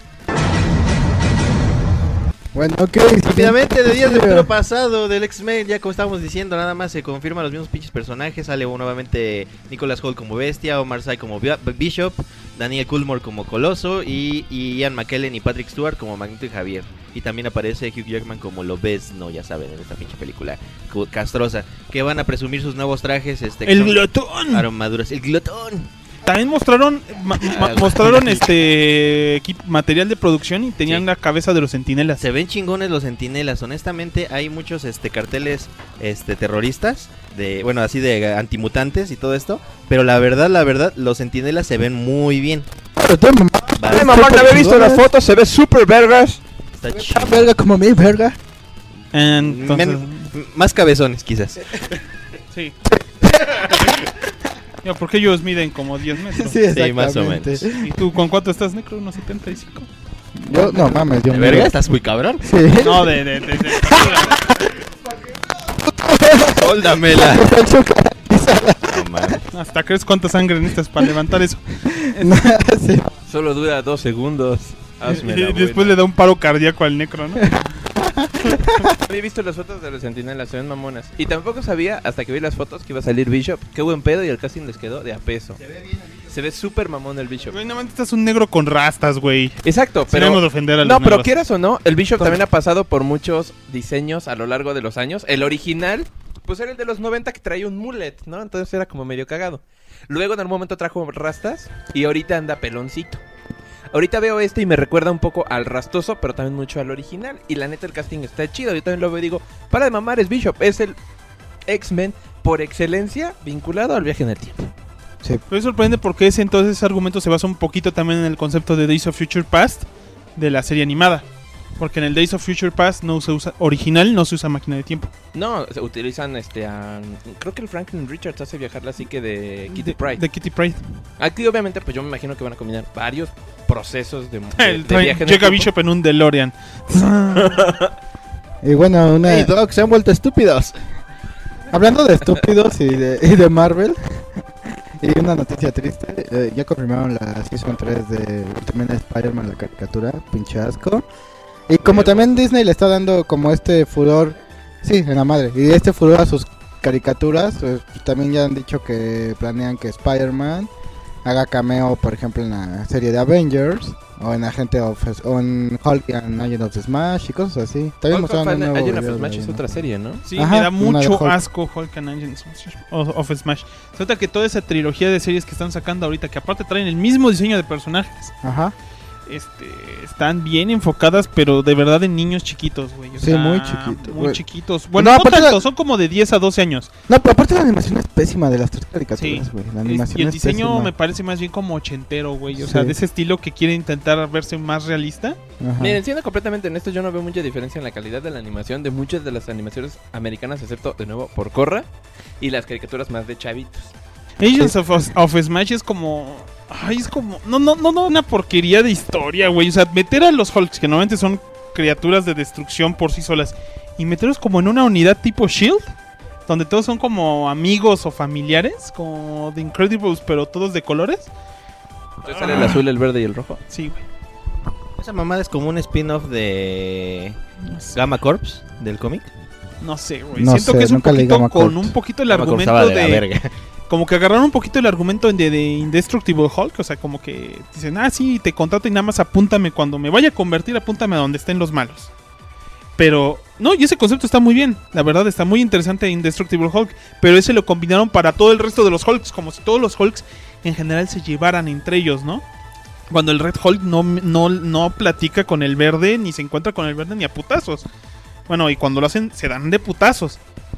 Bueno, ok. Rápidamente, de días del Sí. futuro pasado del X-Men, ya como estábamos diciendo, nada más se confirman los mismos pinches personajes. Sale nuevamente Nicholas Hoult como Bestia, Omar Sy como Bi- Bishop, Daniel Coulmore como Coloso y, y Ian McKellen y Patrick Stewart como Magneto y Javier. Y también aparece Hugh Jackman como Lobezno, ya saben, en esta pinche película cu- castrosa. Que van a presumir sus nuevos trajes. Este, que El son glotón. armaduras. El glotón. También mostraron ma- ma- mostraron este equi- material de producción y tenían Sí. la cabeza de los centinelas. Se ven chingones los centinelas. Honestamente, hay muchos este carteles este terroristas de, bueno, así de antimutantes y todo esto, pero la verdad, la verdad, los centinelas se ven muy bien. Vale, Ay, mamá, no había visto las fotos, se ve súper vergas. está Ah, chido. verga como mi verga. Entonces, Men- m- más cabezones, quizás. sí. Ya, porque ellos miden como diez metros. Sí, Sí, más o exactamente. menos. ¿Y tú con cuánto estás, Necro? ¿Unos setenta y cinco? Yo, no mames, yo ¿De me- verga? ¿Estás muy cabrón? Sí. No, de... de, de, de- Sóldamela. No mames. Hasta crees cuánta sangre necesitas para levantar eso. Sí. Solo dura dos segundos. Hazme Y la después buena. le da un paro cardíaco al necro, ¿no? Había visto las fotos de los Centinelas, se ven mamonas. Y tampoco sabía, hasta que vi las fotos, que iba a salir Bishop. Qué buen pedo y el casting les quedó de a peso. Se ve bien. Se ve súper mamón el Bishop. Güey, no manches, estás un negro con rastas, güey. Exacto, Pero pero... de ofender a los No, pero negros. quieras o no, el Bishop también ha pasado por muchos diseños a lo largo de los años. El original, pues era el de los noventa que traía un mullet, ¿no? Entonces era como medio cagado. Luego en algún momento trajo rastas y ahorita anda peloncito. Ahorita veo este y me recuerda un poco al rastoso, pero también mucho al original. Y la neta el casting está chido. Yo también lo veo y digo, para de mamar, es Bishop. Es el X-Men por excelencia vinculado al viaje en el tiempo. Sí. Pero es sorprendente porque ese entonces ese argumento se basa un poquito también en el concepto de Days of Future Past de la serie animada. Porque en el Days of Future Past no se usa original, no se usa máquina de tiempo. No, se utilizan este a, creo que el Franklin Richards hace viajar la psique de Kitty De- Pryde. De Kitty Pryde. Aquí obviamente pues yo me imagino que van a combinar varios procesos de, de, El- de viaje en el llega tiempo. Bishop en un DeLorean. Y bueno, una... Hey, Doc, se han vuelto estúpidos. hablando de estúpidos y de, y de Marvel, y una noticia triste, eh, ya confirmaron la Season tres de Ultimate Spider-Man, la caricatura, pinche asco. Y como también Disney le está dando como este furor, sí, en la madre, y este furor a sus caricaturas, pues, también ya han dicho que planean que Spider-Man haga cameo, por ejemplo, en la serie de Avengers, o en Agente of, o en Hulk and Agent of Smash y cosas así. También Hulk of mostraron un nuevo Agent of video de Smash ahí, es ¿no? otra serie, ¿no? Sí, Ajá, me da una de mucho Hulk. asco Hulk and Agents of, of Smash. Se nota que toda esa trilogía de series que están sacando ahorita, que aparte traen el mismo diseño de personajes, Ajá. este, están bien enfocadas, pero de verdad en niños chiquitos, güey. O Sí, sea, muy chiquitos, Muy güey. chiquitos. Bueno, No, no, aparte tanto, la- son como de diez a doce años. No, pero aparte la animación es pésima de las tres caricaturas, Sí. güey. La Es- animación y el es diseño pésima. me parece más bien como ochentero, güey. O Sí. sea, de ese estilo que quiere intentar verse más realista. Ajá. Miren, siendo completamente honesto, yo no veo mucha diferencia en la calidad de la animación de muchas de las animaciones americanas, excepto, de nuevo, por Korra y las caricaturas más de chavitos. Agents of, of Smash es como... Ay, es como... No, no, no, no, una porquería de historia, güey. O sea, meter a los Hulks, que normalmente son criaturas de destrucción por sí solas, y meterlos como en una unidad tipo Shield, donde todos son como amigos o familiares, como The Incredibles, pero todos de colores. Entonces sale el azul, el verde y el rojo. Sí, güey. Esa mamada es como un spin-off de No sé, Gamma Corps, del cómic. no sé, güey. No Siento sé, que es un nunca leí poquito Gamma con Corps. un poquito el Gamma Corps argumento estaba de la de... verga. Como que agarraron un poquito el argumento de, de Indestructible Hulk, o sea, como que dicen, ah, sí, te contrato y nada más apúntame cuando me vaya a convertir, apúntame a donde estén los malos. Pero, no, y ese concepto está muy bien, la verdad está muy interesante Indestructible Hulk, pero ese lo combinaron para todo el resto de los Hulks, como si todos los Hulks en general se llevaran entre ellos, ¿no? Cuando el Red Hulk no, no, no platica con el verde, ni se encuentra con el verde ni a putazos. Bueno, y cuando lo hacen, se dan de putazos.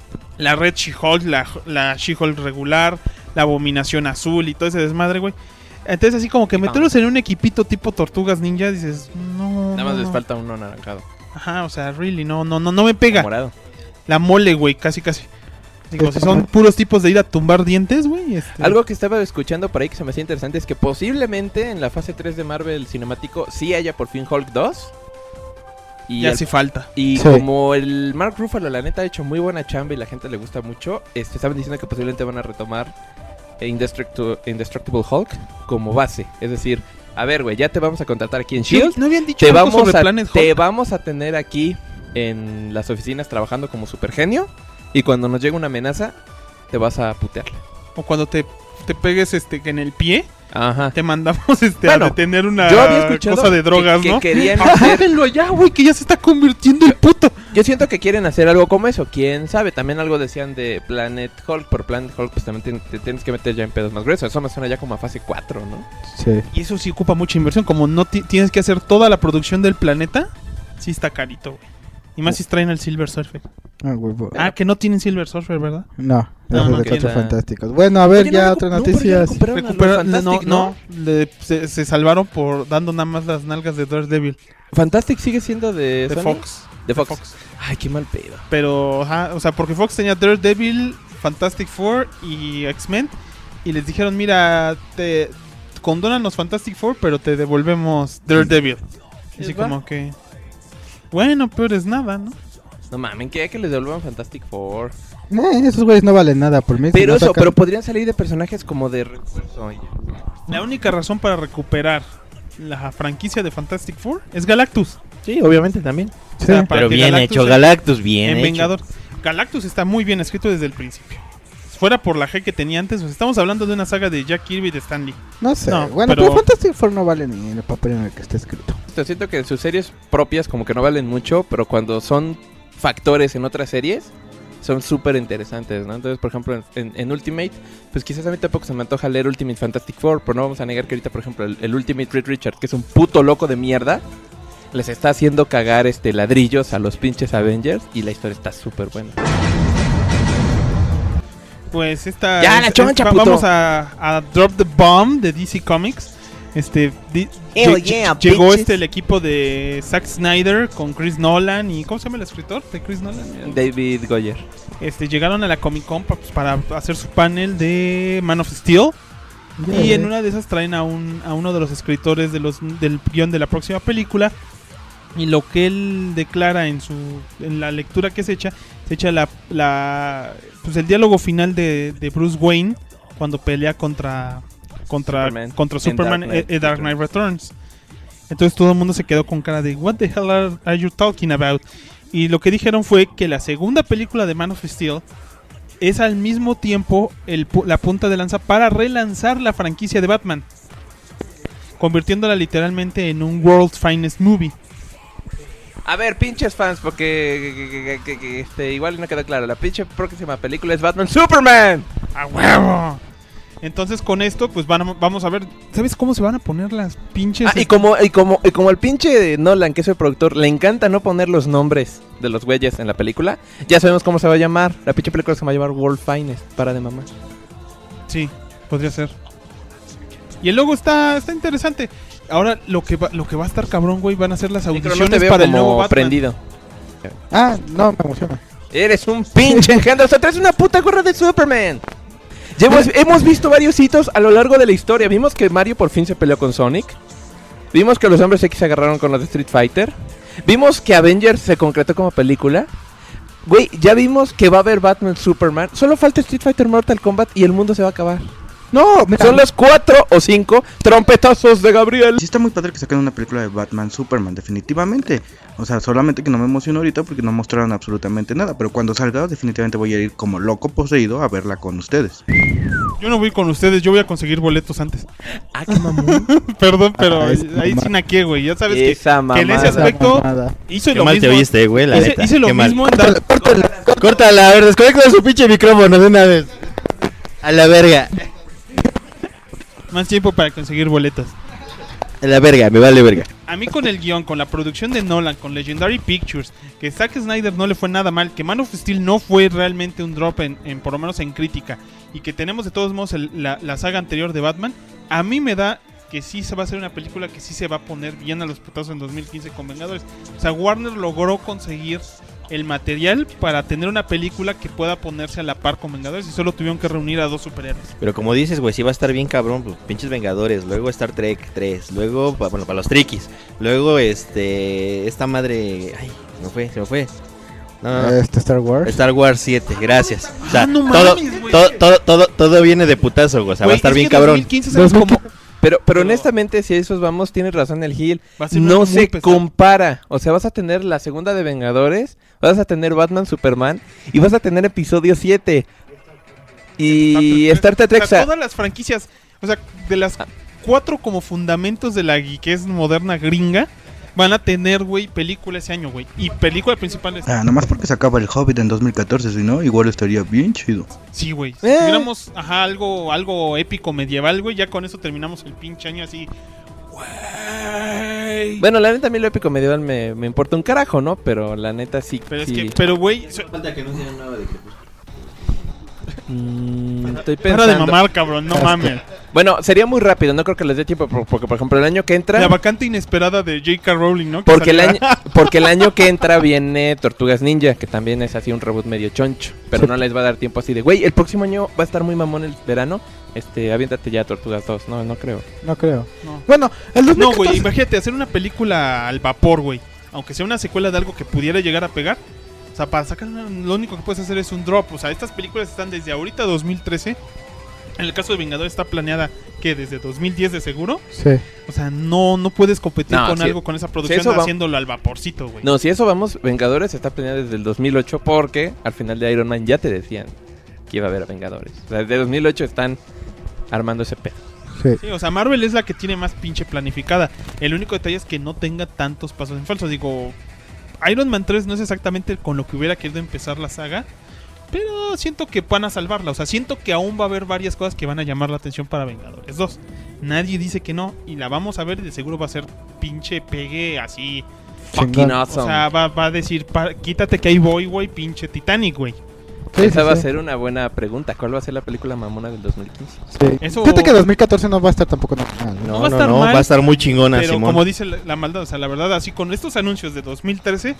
La Red She-Hulk, la, la She-Hulk regular, la Abominación Azul y todo ese desmadre, güey. Entonces así como que Y meterlos en un equipito tipo Tortugas Ninja, dices, no... Nada más no, les no. falta uno anaranjado. Ajá, o sea, really, no, no, no, no me pega. Morado. La mole, güey, casi, casi. Digo, si son puros tipos de ir a tumbar dientes, güey. Este... Algo que estaba escuchando por ahí que se me hacía interesante es que posiblemente en la fase tres de Marvel cinemático sí haya por fin Hulk dos. Y, ya al- hace falta. y Sí. como el Mark Ruffalo la neta ha hecho muy buena chamba y la gente le gusta mucho, este, estaban diciendo que posiblemente van a retomar Indestructu- Indestructible Hulk como base. Es decir, a ver, güey, ya te vamos a contratar aquí en Shield. ¿No habían dicho Te algo vamos, sobre a, Planet te Hulk? vamos a tener aquí en las oficinas trabajando como supergenio. Y cuando nos llegue una amenaza, te vas a putearle. O cuando te, te pegues este en el pie, Ajá. te mandamos este Bueno, a detener una Yo había escuchado cosa de drogas, que, ¿no? que querían Ah, hacer. háganlo ya, güey, que ya se está convirtiendo el puto. Yo siento que quieren hacer algo como eso. Quién sabe. También algo decían de Planet Hulk. Por Planet Hulk, pues también te, te tienes que meter ya en pedos más gruesos. Eso me suena ya como a fase cuatro, ¿no? Sí. Y eso sí ocupa mucha inversión. Como no ti- tienes que hacer toda la producción del planeta, sí está carito, güey. Y más si traen al Silver Surfer. Ah, güey, bo- Ah, que no tienen Silver Surfer, ¿verdad? no, no, esos no de queda. Cuatro Fantásticos. Bueno, a ver, Oye, no ya recu- otras no, pero ya noticias. recuperaron a los Recupera- no, Fantastic, no, le- se, se salvaron por dando nada más las nalgas de Daredevil. Fantastic sigue siendo de, De Sony? Fox. De Fox. Ay, qué mal pedo. Pero, ajá, o sea, porque Fox tenía Daredevil, Fantastic Four y X-Men. Y les dijeron, mira, te condonan los Fantastic Four, pero te devolvemos Daredevil. Así ¿Les va? como que... Bueno, peor es nada, ¿no? No mamen, que que les devuelvan Fantastic Four. Eh, esos güeyes no valen nada por mí. si Pero no eso, sacan- pero podrían salir de personajes como de refuerzo. oye. La única razón para recuperar la franquicia de Fantastic Four es Galactus. Sí, obviamente también. O sea, para Pero que bien Galactus hecho, sea- Galactus, bien en hecho. Vengador. Galactus está muy bien escrito desde el principio. Fuera por la G que tenía antes, pues estamos hablando de una saga de Jack Kirby y de Stan Lee. No sé. No, bueno, pero- pero... Fantastic Four no vale ni en el papel en el que está escrito. Yo siento que sus series propias como que no valen mucho, pero cuando son factores en otras series, son súper interesantes, ¿no? Entonces, por ejemplo, en, en- en Ultimate, pues quizás a mí tampoco se me antoja leer Ultimate Fantastic Four, pero no vamos a negar que ahorita, por ejemplo, el, el Ultimate Reed Richards, que es un puto loco de mierda, les está haciendo cagar este ladrillos a los pinches Avengers y la historia está súper buena. Pues esta Ya, la choncha, va- puto. vamos a, a Drop the Bomb de D C Comics. Este di- Hell lle- yeah, llegó bitches. este el equipo de Zack Snyder con Chris Nolan y ¿cómo se llama el escritor de Chris Nolan? David Goyer. Este llegaron a la Comic Con pa- pues, para hacer su panel de Man of Steel. Y en una de esas traen a un a uno de los escritores de los del guión de la próxima película. Y lo que él declara en su en la lectura que se echa, se echa la, la pues el diálogo final de, de Bruce Wayne cuando pelea contra contra Superman. contra En Superman Dark en Knight en Dark Knight Returns. Entonces todo el mundo se quedó con cara de what the hell are, are you talking about? Y lo que dijeron fue que la segunda película de Man of Steel es al mismo tiempo el, pu- la punta de lanza para relanzar la franquicia de Batman, convirtiéndola literalmente en un World's Finest Movie. A ver, pinches fans, porque que- que- que- que- este, igual no queda claro. La pinche próxima película es Batman Superman. ¡A huevo! Entonces con esto pues van a- vamos a ver, ¿sabes cómo se van a poner las pinches? Ah, y como, y como, y como el pinche Nolan, que es el productor, le encanta no poner los nombres de los güeyes en la película, ya sabemos cómo se va a llamar. La pinche película se va a llamar World Finest, para de mamá. Sí, podría ser. Y el logo está está interesante. Ahora lo que va, lo que va a estar cabrón, güey, van a ser las Pero no audiciones te veo para el como nuevo Batman. prendido. Ah, no, me emociona. Eres un pinche engendro, o sea, traes una puta gorra de Superman. Ya hemos, hemos visto varios hitos a lo largo de la historia. Vimos que Mario por fin se peleó con Sonic. Vimos que los hombres X se agarraron con los de Street Fighter. Vimos que Avengers se concretó como película. Güey, ya vimos que va a haber Batman Superman. Solo falta Street Fighter Mortal Kombat y el mundo se va a acabar. No, mira, Son los cuatro o cinco trompetazos de Gabriel. Sí está muy padre que saquen una película de Batman Superman, definitivamente. O sea, solamente que no me emociono ahorita porque no mostraron absolutamente nada. Pero cuando salga, definitivamente voy a ir como loco poseído a verla con ustedes. Yo no voy con ustedes, yo voy a conseguir boletos antes. Ah, qué mamón. Perdón, pero Ah, esa ahí mamada. sí naqué, güey. Ya sabes que, Esa que en ese mamada. aspecto mamada. hizo Qué lo mal mismo. te oíste, güey, la hice, neta. hice lo Qué mal. mismo en Dark... Córtala, a ver, desconecta su pinche micrófono de una vez. A la verga. Más tiempo para conseguir boletas. A la verga, me vale verga. A mí con el guión, con la producción de Nolan, con Legendary Pictures, que Zack Snyder no le fue nada mal, que Man of Steel no fue realmente un drop en, en por lo menos en crítica, y que tenemos de todos modos el- la, la saga anterior de Batman, a mí me da que sí se va a hacer una película que sí se va a poner bien a los putazos en dos mil quince con Vengadores. O sea, Warner logró conseguir el material para tener una película que pueda ponerse a la par con Vengadores y solo tuvieron que reunir a dos superhéroes. Pero como dices, güey, sí va a estar bien cabrón, pues pinches Vengadores, luego Star Trek tres, luego, pa- bueno, para los triquis, luego este, esta madre, ay, se me fue, se me fue. No, no, no. Este Star Wars. Star Wars siete, gracias. O sea, Ah, no todo, mames, güey. todo, todo, todo, todo viene de putazo, güey, o sea, va a Güey, estar es bien que cabrón. dos mil quince, ¿sabes dos mil cómo? Pero, pero Pero- honestamente, si a esos vamos, tienes razón el Gil. Va a ser No muy se pesado. compara. O sea, vas a tener la segunda de Vengadores, vas a tener Batman Superman y vas a tener episodio siete. Y Star Trek. O sea, todas las franquicias, o sea, de las cuatro como fundamentos de la geekez moderna gringa, van a tener, güey, película ese año, güey. Y película principal es... Ah, nomás porque se acaba el Hobbit en dos mil catorce, si no, igual estaría bien chido. Sí, güey. Si Eh. tuviéramos, ajá, algo, algo épico medieval, güey, ya con eso terminamos el pinche año así. Güey. Bueno, la neta a mí lo épico medieval me, me importa un carajo, ¿no? Pero la neta sí. Pero es sí. que, pero, güey, so- Falta que no sea nada de Crepúsculo. Mm, estoy para pensando. de mamar, cabrón, no mames. Bueno, sería muy rápido, no creo que les dé tiempo por- porque, por ejemplo, el año que entra... La vacante inesperada de J K. Rowling, ¿no? Que Porque el, salió- año, porque el año que entra viene Tortugas Ninja, que también es así un reboot medio choncho. Pero no les va a dar tiempo así de, güey, el próximo año va a estar muy mamón el verano. Este, aviéntate ya Tortugas dos. No, no creo. No creo. No. Bueno, el dos mil No, catorce. güey, imagínate hacer una película al vapor, güey. Aunque sea una secuela de algo que pudiera llegar a pegar. O sea, para sacar una- lo único que puedes hacer es un drop. O sea, estas películas están desde ahorita dos mil trece En el caso de Vengadores está planeada, ¿qué? ¿Desde dos mil diez de seguro? Sí. O sea, no, no puedes competir No, con si- algo con esa producción si eso va- haciéndolo al vaporcito, güey. No, si eso vamos, Vengadores está planeada desde el dos mil ocho porque al final de Iron Man ya te decían que iba a haber a Vengadores. O sea, desde dos mil ocho están armando ese pedo. Sí. Sí, o sea, Marvel es la que tiene más pinche planificada. El único detalle es que no tenga tantos pasos en falso. Digo, Iron Man tres no es exactamente con lo que hubiera querido empezar la saga, pero siento que van a salvarla. O sea, siento que aún va a haber varias cosas que van a llamar la atención para Vengadores dos. Nadie dice que no, y la vamos a ver y de seguro va a ser pinche pegue así. Fucking Chingón. awesome. O sea, va, va a decir, pa- quítate que ahí voy, güey, pinche Titanic, güey. Sí, Esa sí, va a sí. ser una buena pregunta. ¿Cuál va a ser la película mamona del dos mil quince? Sí. Eso- Fíjate que dos mil catorce no va a estar tampoco nada mal, ¿no? No, No no, va a no, estar mal, va a estar muy chingona, Pero Simón. como dice la, la maldad, o sea, la verdad, así con estos anuncios de dos mil trece,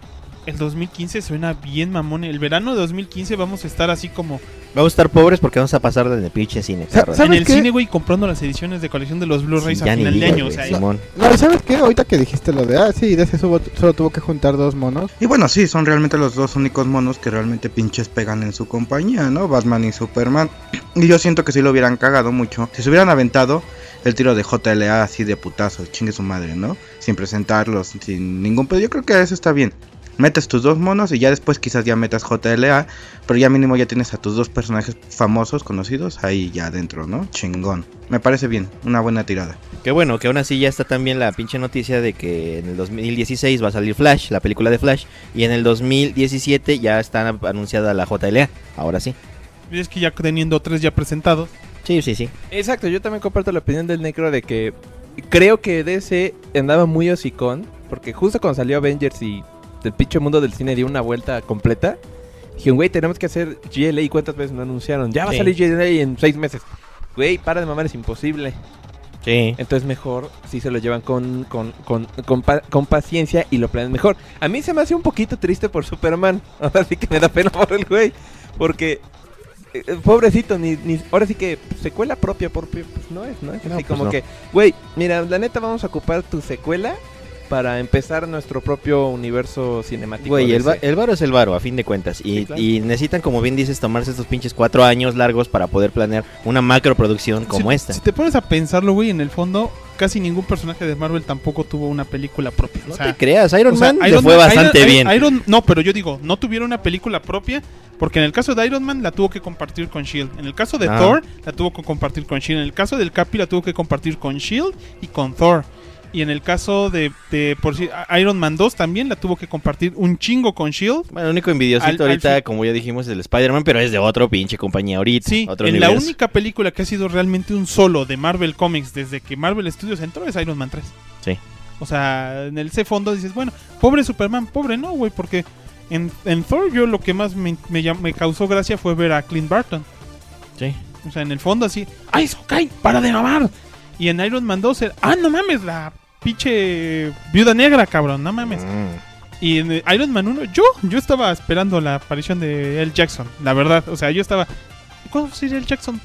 el dos mil quince suena bien mamón. El verano de dos mil quince vamos a estar así como Vamos a estar pobres porque vamos a pasar desde el pinche cine. Sa- cabrón. ¿sabes en el qué? cine, güey, comprando las ediciones de colección de los Blu-rays Sí, a ya ni final de digas, año. O güey, sea, Simón. No, ¿sabes qué? Ahorita que dijiste lo de, ah, sí, de ese solo, solo tuvo que juntar dos monos. Y bueno, sí, son realmente los dos únicos monos que realmente pinches pegan en su compañía, ¿no? Batman y Superman. Y yo siento que sí lo hubieran cagado mucho. Si se hubieran aventado el tiro de J L A así de putazo, chingue su madre, ¿no? Sin presentarlos, sin ningún pedo. Yo creo que eso está bien. Metes tus dos monos y ya después quizás ya metas J L A, pero ya mínimo ya tienes a tus dos personajes famosos, conocidos, ahí ya adentro, ¿no? Chingón. Me parece bien, una buena tirada. Que bueno, que aún así ya está también la pinche noticia de que en el dos mil dieciséis va a salir Flash, la película de Flash, y en el dos mil diecisiete ya está anunciada la J L A, ahora sí. es que ya teniendo tres ya presentados. Sí, sí, sí. Exacto, yo también comparto la opinión del Necro de que creo que D C andaba muy hocicón, porque justo cuando salió Avengers y el pinche mundo del cine dio una vuelta completa, dijeron, güey, tenemos que hacer G L A, y ¿cuántas veces no anunciaron? Ya va Sí. a salir G L A en seis meses. Güey, para de mamar, es imposible. Sí. Entonces mejor si se lo llevan con, con, con, con, pa- con paciencia y lo planean mejor. A mí se me hace un poquito triste por Superman. Ahora sí que me da pena por el güey. Porque, eh, pobrecito, ni, ni, ahora sí que secuela propia, propia pues no es, ¿no? Es No, así pues como no. que, güey, mira, la neta vamos a ocupar tu secuela para empezar nuestro propio universo cinemático. Güey, el, D C. va- el varo es el varo, a fin de cuentas. Y, Sí, claro. y necesitan, como bien dices, tomarse estos pinches cuatro años largos para poder planear una macro producción como si, esta. Si te pones a pensarlo, güey, en el fondo, casi ningún personaje de Marvel tampoco tuvo una película propia. No o sea, te creas, Iron o sea, Man le Iron fue Man- bastante Iron- bien. Iron- no, pero yo digo, no tuvieron una película propia, porque en el caso de Iron Man la tuvo que compartir con Shield. En el caso de Ah. Thor la tuvo que compartir con Shield. En el caso del Capi la tuvo que compartir con Shield y con Thor. Y en el caso de, de por si Iron Man dos también la tuvo que compartir un chingo con Shield. Bueno, el único envidiosito Al- al ahorita, fin- como ya dijimos, es el Spider-Man, pero es de otro pinche compañía ahorita. Sí, otro en la universo. única película que ha sido realmente un solo de Marvel Comics desde que Marvel Studios entró es Iron Man tres. Sí. O sea, en ese fondo dices, bueno, pobre Superman, pobre no, güey, porque en, en Thor yo lo que más me, me, llam- me causó gracia fue ver a Clint Barton. Sí. O sea, en el fondo así, ¡ay, Sokai, para de mamar! Y en Iron Man dos, era, ¡ah, no mames, la pinche viuda negra, cabrón, no mames! Mm. Y en eh, Iron Man uno, yo, yo estaba esperando la aparición de L. Jackson, la verdad. O sea, yo estaba, ¿cuándo sería L. Jackson?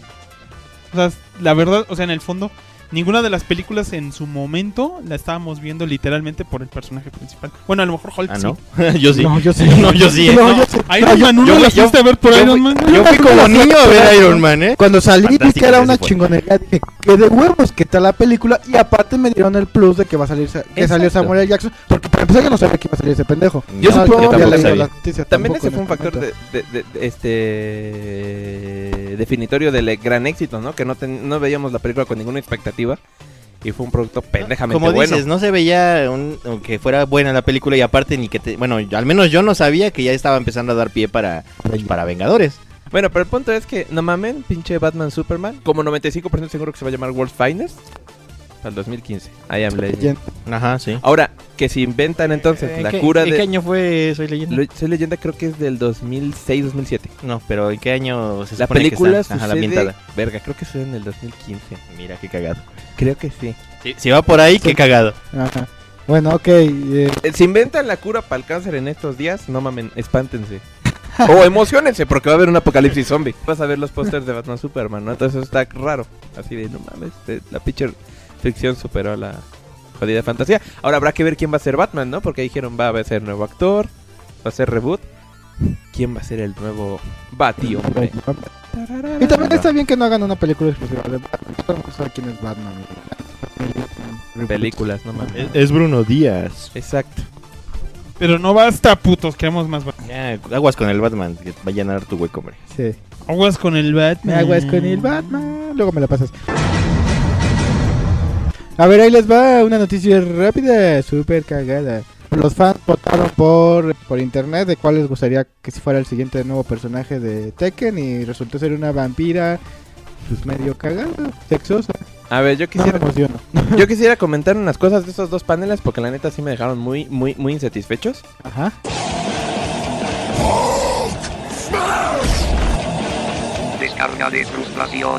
O sea, la verdad, o sea, en el fondo, ninguna de las películas en su momento la estábamos viendo literalmente por el personaje principal. Bueno, a lo mejor Hulk Ah, sí. ¿no? Yo sí. No, yo sí. No, yo sí. No, No. yo sí. Iron No, yo- Man uno yo- la yo- fuiste a ver por yo Iron fui- Man. Yo fui como niño a ver Iron Man, ¿eh? Cuando salí vi que Fantástica era ese una fue. chingonería, dije que de huevos que está la película, y aparte me dieron el plus de que va a salir, sa- que Exacto. salió Samuel L. Jackson, porque para empezar yo no sabía que iba a salir ese pendejo. Yo No, supongo no que había tampoco leído sabía. la noticia También tampoco ese fue un en ese factor momento. de, de- de- este definitorio del eh, gran éxito, ¿no? Que no, ten- no veíamos la película con ninguna expectativa y fue un producto pendejamente Como bueno. dices, no se veía un- que fuera buena la película y aparte ni que te... Bueno, yo- al menos yo no sabía que ya estaba empezando a dar pie para, para Vengadores. Bueno, pero el punto es que, no mamen, pinche Batman Superman, como noventa y cinco por ciento seguro que se va a llamar World's Finest al dos mil quince. I am Legend. Ajá, sí. Ahora, que si inventan entonces ¿En la qué- cura ¿En de... qué año fue Soy Leyenda? Lo- Soy Leyenda creo que es del dos mil seis, dos mil siete. No, pero ¿en qué año se La supone que película está? Ajá, la sucede... ambientada. Verga, creo que sucede en el dos mil quince. Mira, qué cagado. Creo que sí. Sí, si va por ahí, qué cagado. Ajá. Bueno, ok. eh, Eh, Si inventan la cura para el cáncer en estos días, no mamen, espántense. O emocionense, porque va a haber un apocalipsis zombie. Vas a ver los pósters de Batman Superman, ¿no? Entonces eso está raro. Así de, no mames, eh, la pinche ficción superó a la jodida fantasía. Ahora habrá que ver quién va a ser Batman, ¿no? Porque dijeron, va a ser nuevo actor, va a ser reboot. quién va a ser el nuevo Batman. Y también está bien que no hagan una película exclusiva de Batman. Todo el mundo sabe quién es Batman. Películas, no mames. Es, es Bruno Díaz. Exacto. Pero no basta, putos, queremos más Batman. Ya, aguas con el Batman, que va a llenar tu hueco, hombre. Sí. Aguas con el Batman. Aguas con el Batman. Luego me la pasas. A ver, ahí les va una noticia rápida, súper cagada. Los fans votaron por, por internet de cuál les gustaría que fuera el siguiente nuevo personaje de Tekken y resultó ser una vampira, pues medio cagada, sexosa. A ver, yo quisiera, no me emociono. yo quisiera comentar unas cosas de esos dos paneles porque la neta sí me dejaron muy, muy, muy insatisfechos. Ajá. Descarga de frustración.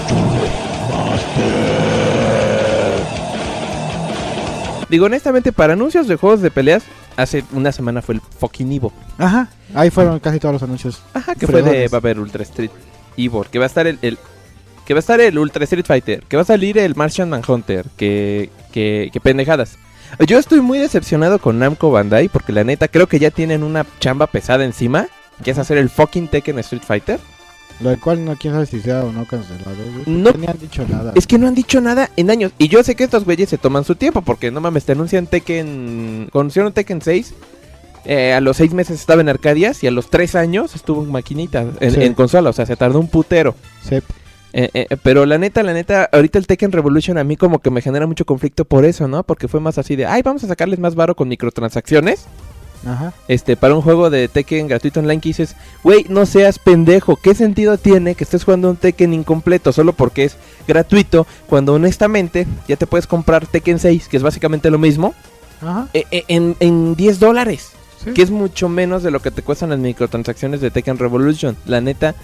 Digo, honestamente, para anuncios de juegos de peleas, hace una semana fue el fucking Evo. Ajá, ahí fueron casi todos los anuncios. Ajá, que fue de, va a haber Ultra Street Evo, que va a estar el, el que va a estar el Ultra Street Fighter, que va a salir el Martian Manhunter, que, que, que pendejadas. Yo estoy muy decepcionado con Namco Bandai, porque la neta creo que ya tienen una chamba pesada encima, que es hacer el fucking Tekken Street Fighter. Lo del cual no quién sabe si sea o no cancelado. No, ni han dicho nada. Es que no han dicho nada en años. Y yo sé que estos güeyes se toman su tiempo. Porque no mames, te anuncian Tekken. Conocieron Tekken seis. Eh, a los seis meses estaba en Arcadias. Y a los tres años estuvo en maquinita. En, Sí. en consola. O sea, se tardó un putero. Sí. Eh, eh, pero la neta, la neta, ahorita el Tekken Revolution a mí como que me genera mucho conflicto por eso, ¿no? Porque fue más así de, ay, vamos a sacarles más varo con microtransacciones. Ajá. Este, para un juego de Tekken gratuito online que dices, güey, no seas pendejo, ¿qué sentido tiene que estés jugando un Tekken incompleto solo porque es gratuito? Cuando honestamente ya te puedes comprar Tekken seis, que es básicamente lo mismo, Ajá. eh, eh, en, en diez dólares. Sí. Que es mucho menos de lo que te cuestan las microtransacciones de Tekken Revolution. La neta,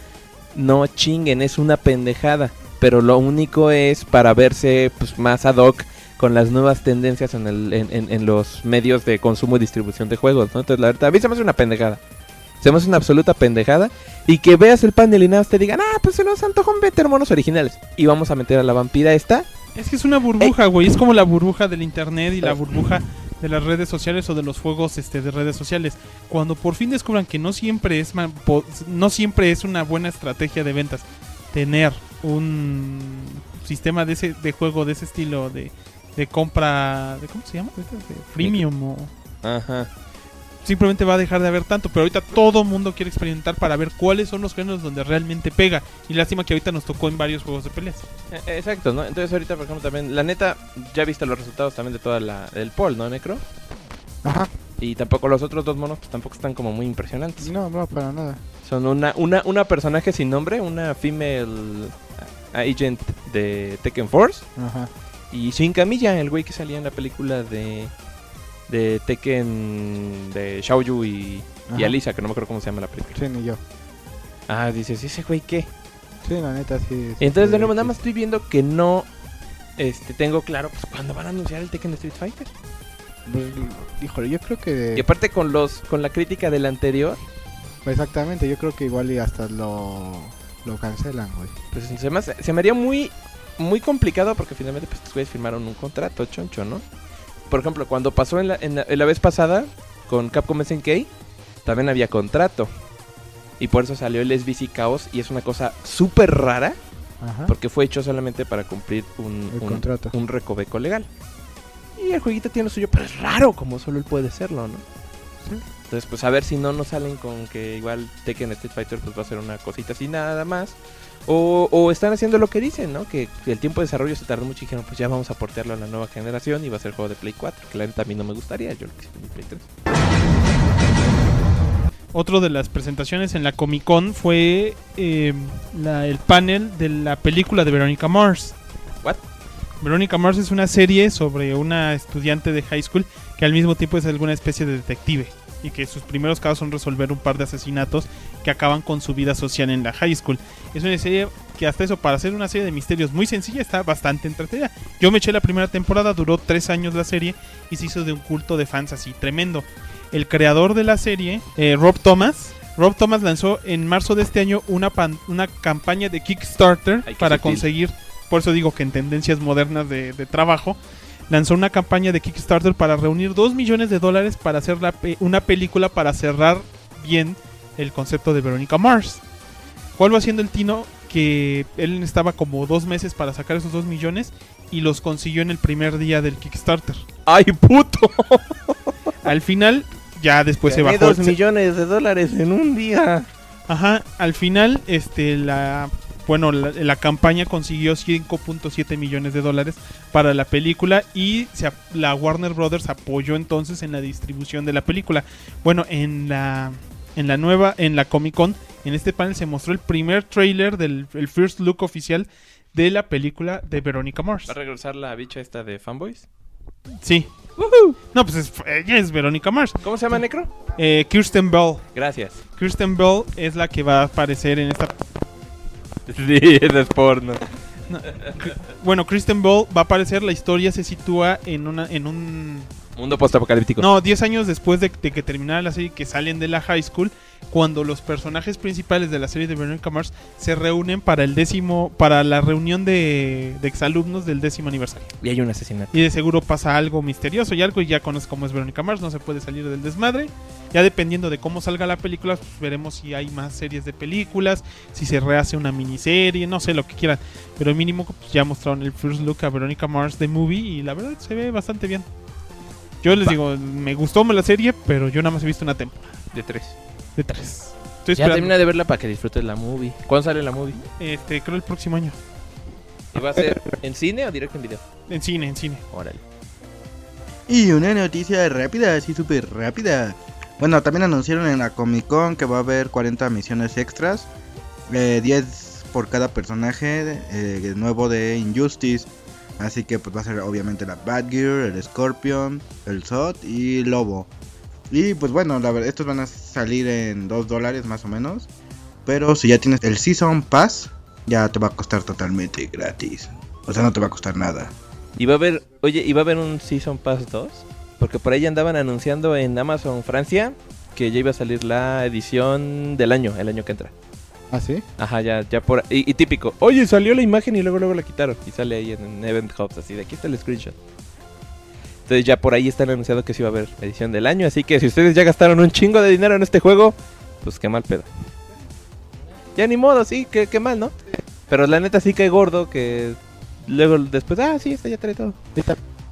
no chinguen, es una pendejada. Pero lo único es para verse pues, más ad hoc con las nuevas tendencias en, el, en, en, en los medios de consumo y distribución de juegos, ¿no? Entonces, la verdad, a mí se me hace una pendejada. Se me hace una absoluta pendejada. Y que veas el panel y nada más te digan, ah, pues se nos antojó meter monos originales. Y vamos a meter a la vampira esta. Es que es una burbuja, güey. Es como la burbuja del internet y la burbuja de las redes sociales o de los juegos este, de redes sociales. Cuando por fin descubran que no siempre es ma- po- no siempre es una buena estrategia de ventas tener un sistema de ese de juego de ese estilo de, de compra, de ¿cómo se llama? De, de freemium o Ajá. simplemente va a dejar de haber tanto, pero ahorita todo mundo quiere experimentar para ver cuáles son los géneros donde realmente pega. Y lástima que ahorita nos tocó en varios juegos de peleas. Eh, Exacto, ¿no? Entonces ahorita, por ejemplo, también, la neta, ya viste los resultados también de toda la del poll, ¿no, Necro? Ajá. Y tampoco los otros dos monos, pues tampoco están como muy impresionantes. No, no, para nada. Son una, una, una personaje sin nombre, una female agent de Tekken Force. Ajá. Y Shin Kamiya, el güey que salía en la película de, de Tekken de Xiaoyu y, y Ajá. Alisa, que no me acuerdo cómo se llama la película. Sí, ni yo. Ah, dices, ¿ese güey qué? Sí, la neta, sí. Y entonces, sí, de nuevo, sí. nada más estoy viendo que no este, tengo claro pues cuándo van a anunciar el Tekken de Street Fighter. Pues, híjole, yo creo que... Y aparte con los con la crítica del anterior, Exactamente, yo creo que igual y hasta lo... Lo cancelan, güey. pues se me, hace- se me haría muy muy complicado porque finalmente pues estos güeyes firmaron un contrato, choncho, ¿no? Por ejemplo, cuando pasó en la, en la, en la vez pasada con Capcom S N K, también había contrato. Y por eso salió el S B C Chaos y es una cosa súper rara Ajá. porque fue hecho solamente para cumplir un, El un, contrato. un recoveco legal. Y el jueguito tiene lo suyo, pero es raro como solo él puede serlo, ¿no? Sí. Entonces, pues a ver si no nos salen con que igual Tekken Street Fighter pues va a ser una cosita así nada más. O, o están haciendo lo que dicen, ¿no? Que el tiempo de desarrollo se tardó mucho y dijeron, pues ya vamos a portearlo a la nueva generación y va a ser juego de Play cuatro. Que la neta a mí no me gustaría, yo lo quisiera en Play tres. Otro de las presentaciones en la Comic Con fue eh, la- el panel de la película de Veronica Mars. ¿What? Veronica Mars es una serie sobre una estudiante de high school que al mismo tiempo es alguna especie de detective y que sus primeros casos son resolver un par de asesinatos que acaban con su vida social en la high school. Es una serie que hasta eso, para hacer una serie de misterios muy sencilla, está bastante entretenida. Yo me eché la primera temporada, duró tres años la serie y se hizo de un culto de fans así tremendo. El creador de la serie, eh, Rob Thomas, Rob Thomas lanzó en marzo de este año una, pan- una campaña de Kickstarter Ay, qué para sutil. conseguir, por eso digo que en tendencias modernas de, de trabajo, lanzó una campaña de Kickstarter para reunir dos millones de dólares para hacer la pe- una película para cerrar bien el concepto de Veronica Mars. ¿Cuál va siendo el tino? Que él estaba como dos meses para sacar esos dos millones y los consiguió en el primer día del Kickstarter. ¡Ay, puto! Al final, ya después Gané se bajó. dos millones de dólares en un día. Ajá, al final, este, la, bueno, la, la campaña consiguió cinco punto siete millones de dólares para la película y se, la Warner Brothers apoyó entonces en la distribución de la película. Bueno, en la, en la nueva, en la Comic Con, en este panel se mostró el primer trailer del el first look oficial de la película de Veronica Mars. ¿Va a regresar la bicha esta de Fanboys? Sí. Uh-huh. No, pues es, ella es Veronica Mars. ¿Cómo se llama, Necro? Eh, Kirsten Bell. Gracias. Kirsten Bell es la que va a aparecer en esta... Sí, es porno. No, bueno, Kristen Bell va a aparecer. La historia se sitúa en una en un mundo postapocalíptico. No, diez años después de, de que terminara la serie, que salen de la high school, cuando los personajes principales de la serie de Veronica Mars se reúnen para el décimo, para la reunión de, de exalumnos del décimo aniversario. Y hay un asesinato. Y de seguro pasa algo misterioso y algo, y ya conoces cómo es Veronica Mars, no se puede salir del desmadre. Ya dependiendo de cómo salga la película, pues veremos si hay más series de películas, si se rehace una miniserie, no sé, lo que quieran. Pero mínimo pues, ya mostraron el first look a Veronica Mars The Movie y la verdad se ve bastante bien. Yo les digo, me gustó la serie, pero yo nada más he visto una temporada. De tres. De tres. Estoy ya esperando. termina de verla para que disfrutes la movie. ¿Cuándo sale la movie? Este, creo el próximo año. ¿Y va a ser en cine o directo en video? En cine, en cine. Órale. Y una noticia rápida, así súper rápida. Bueno, también anunciaron en la Comic Con que va a haber cuarenta misiones extras. Eh, diez por cada personaje eh, nuevo de Injustice. Así que pues va a ser obviamente la Batgirl, el Scorpion, el Zod y Lobo. Y pues bueno, la verdad, estos van a salir en dos dólares más o menos. Pero si ya tienes el Season Pass, ya te va a costar totalmente gratis. O sea, no te va a costar nada. ¿Y va a haber, oye, ¿y va a haber un Season Pass dos? Porque por ahí andaban anunciando en Amazon Francia que ya iba a salir la edición del año, el año que entra. ¿Ah, sí? Ajá, ya, ya por... Y, y típico, oye, salió la imagen y luego luego la quitaron. Y sale ahí en, en Event Hubs, así de aquí está el screenshot. Entonces ya por ahí están anunciando que sí va a haber edición del año. Así que si ustedes ya gastaron un chingo de dinero en este juego, pues qué mal pedo. Ya ni modo, sí, qué, qué mal, ¿no? Pero la neta sí cae gordo que... Luego después, ah, sí, esta ya trae todo. Está.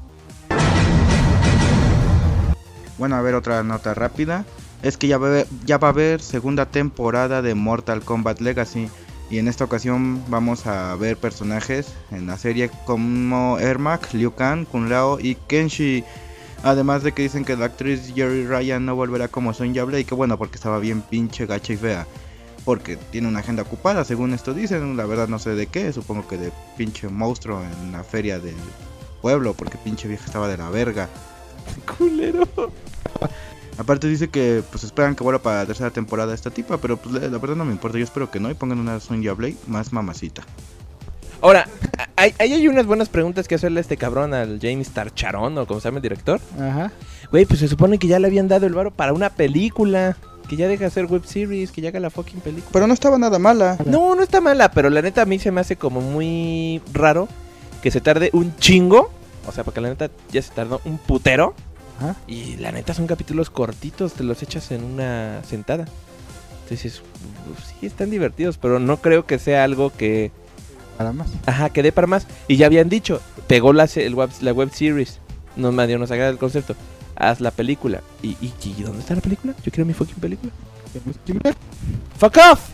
Bueno, a ver, otra nota rápida. Es que ya va, a haber, ya va a haber segunda temporada de Mortal Kombat Legacy. Y en esta ocasión vamos a ver personajes en la serie como Ermac, Liu Kang, Kung Lao y Kenshi. Además de que dicen que la actriz Jerry Ryan no volverá como Sonya Blade. Y que bueno, porque estaba bien pinche gacha y fea. Porque tiene una agenda ocupada, según esto dicen. La verdad no sé de qué, supongo que de pinche monstruo en la feria del pueblo. Porque pinche vieja estaba de la verga. Culero. Aparte dice que pues esperan que vuelva para la tercera temporada esta tipa, pero pues la, la verdad no me importa, yo espero que no y pongan una Sonya Blade más mamacita. Ahora, ahí hay, hay unas buenas preguntas que hacerle a este cabrón, al James Tarcharon, o como se llama el director. Ajá. Güey, pues se supone que ya le habían dado el varo para una película, que ya deja de hacer web series, que ya haga la fucking película. Pero no estaba nada mala. No, no está mala, pero la neta a mí se me hace como muy raro que se tarde un chingo, o sea, porque la neta ya se tardó un putero. Ajá. Y la neta son capítulos cortitos, te los echas en una sentada. Entonces, uf, sí, están divertidos, pero no creo que sea algo que... Para más. Ajá, que dé para más. Y ya habían dicho, pegó la, el web, la web series. No, medio nos agrada el concepto. Haz la película. ¿Y, y, ¿Y dónde está la película? Yo quiero mi fucking película. ¡Fuck off!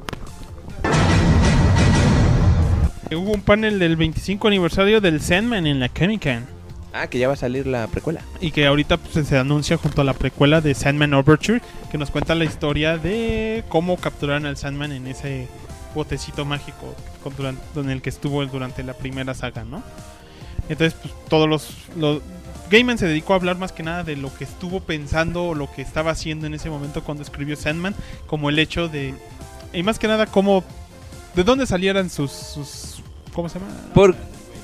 Hubo un panel del veinticinco aniversario del Sandman en la Comic Con. Ah, que ya va a salir la precuela. Y que ahorita pues, se anuncia junto a la precuela de Sandman Overture, que nos cuenta la historia de cómo capturaron al Sandman en ese botecito mágico con, durante, en el que estuvo durante la primera saga, ¿no? Entonces, pues todos los, los... Gaiman se dedicó a hablar más que nada de lo que estuvo pensando o lo que estaba haciendo en ese momento cuando escribió Sandman, como el hecho de... Y más que nada, cómo... ¿De dónde salieran sus... sus ¿cómo se llama? Por...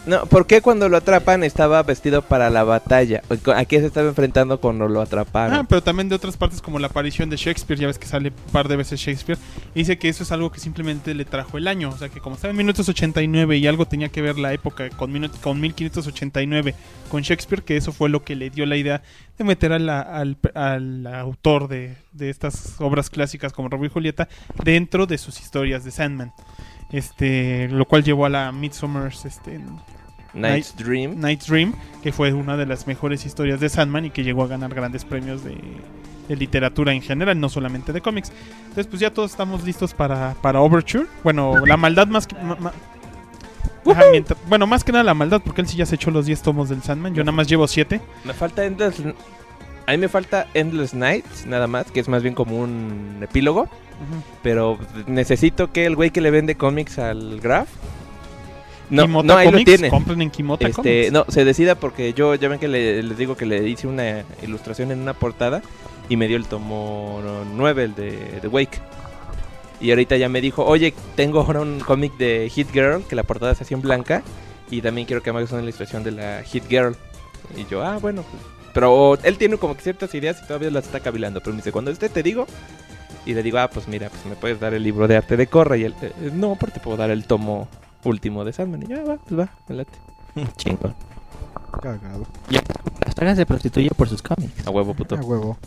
No, ¿por qué cuando lo atrapan estaba vestido para la batalla? ¿A qué se estaba enfrentando cuando lo atraparon? Ah, pero también de otras partes como la aparición de Shakespeare, ya ves que sale un par de veces Shakespeare, y dice que eso es algo que simplemente le trajo el año, o sea que como estaba en mil novecientos ochenta y nueve y algo tenía que ver la época con, minut- con mil quinientos ochenta y nueve con Shakespeare, que eso fue lo que le dio la idea de meter a la, al, al autor de, de estas obras clásicas como Romeo y Julieta dentro de sus historias de Sandman. Este, lo cual llevó a la Midsummer's este, Night's Night, Dream. Night's Dream, que fue una de las mejores historias de Sandman y que llegó a ganar grandes premios de, de literatura en general, no solamente de cómics. Entonces, pues ya todos estamos listos para, para Overture. Bueno, la maldad más que... Ma, ma, ajá, mientras, bueno, más que nada la maldad, porque él sí ya se echó los diez tomos del Sandman. Yo nada más llevo siete. Me falta Endless... A mí me falta Endless Nights, nada más, que es más bien como un epílogo. Uh-huh. Pero necesito que el güey que le vende cómics al Graph... No, Kimota no, ahí Comics, lo tiene. Compren en Kimota este, Comics. No, se decida porque yo, ya ven que le, les digo que le hice una ilustración en una portada y me dio el tomo nueve, el de, de Wake. Y ahorita ya me dijo, oye, tengo ahora un cómic de Hit Girl, que la portada es así en blanca, y también quiero que me hagas una ilustración de la Hit Girl. Y yo, ah, bueno, pues. Pero él tiene como que ciertas ideas y todavía las está cavilando. Pero me dice, cuando esté te digo. Y le digo, ah, pues mira, pues me puedes dar el libro de arte de Korra. Y él, eh, no, porque te puedo dar el tomo último de Sandman. Y ya, va, pues va, me late. Chingón. Cagado. Ya, la saga se prostituye por sus cómics. A huevo, puto. A huevo.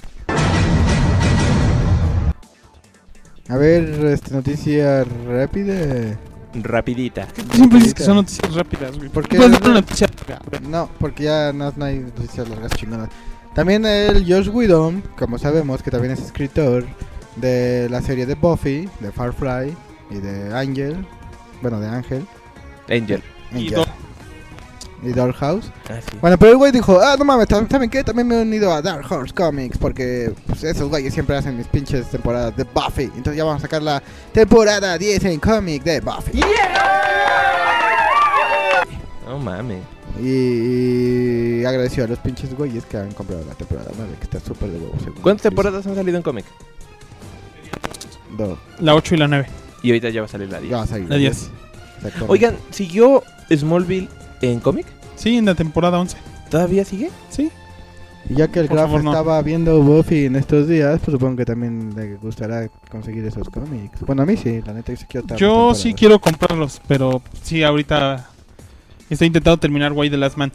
A ver, este, noticia rápida. Rapidita. Siempre dices que son noticias rápidas, güey. ¿Por qué? ¿Puedes dar una noticia rápida? No, porque ya no, no hay noticias largas chingonas. También el Joss Whedon, como sabemos, que también es escritor de la serie de Buffy, de Firefly y de Angel. Bueno, de Ángel. Angel. Angel. Y Dor- Y Dark House. Ah, sí. Bueno, pero el güey dijo, ah, no mames, ¿saben qué? También me he unido a Dark Horse Comics porque pues, esos güeyes siempre hacen mis pinches temporadas de Buffy. Entonces ya vamos a sacar la temporada diez en cómic de Buffy. No mames. Y, y agradeció a los pinches güeyes que han comprado la temporada nueve, que está súper de huevos. según ¿Cuántas dice. temporadas han salido en cómic? Dos. La ocho y la nueve. Y ahorita ya va a salir la diez. Ya va a salir. La diez. Exactamente. Oigan, ¿siguió Smallville en cómic? Sí, en la temporada once. ¿Todavía sigue? Sí. Y ya que el Por Graf favor, no. estaba viendo Buffy en estos días, pues supongo que también le gustará conseguir esos cómics. Bueno, a mí sí, la neta, yo sí quiero otra Yo temporada. sí quiero comprarlos, pero sí, ahorita estoy intentando terminar Why the Last Man.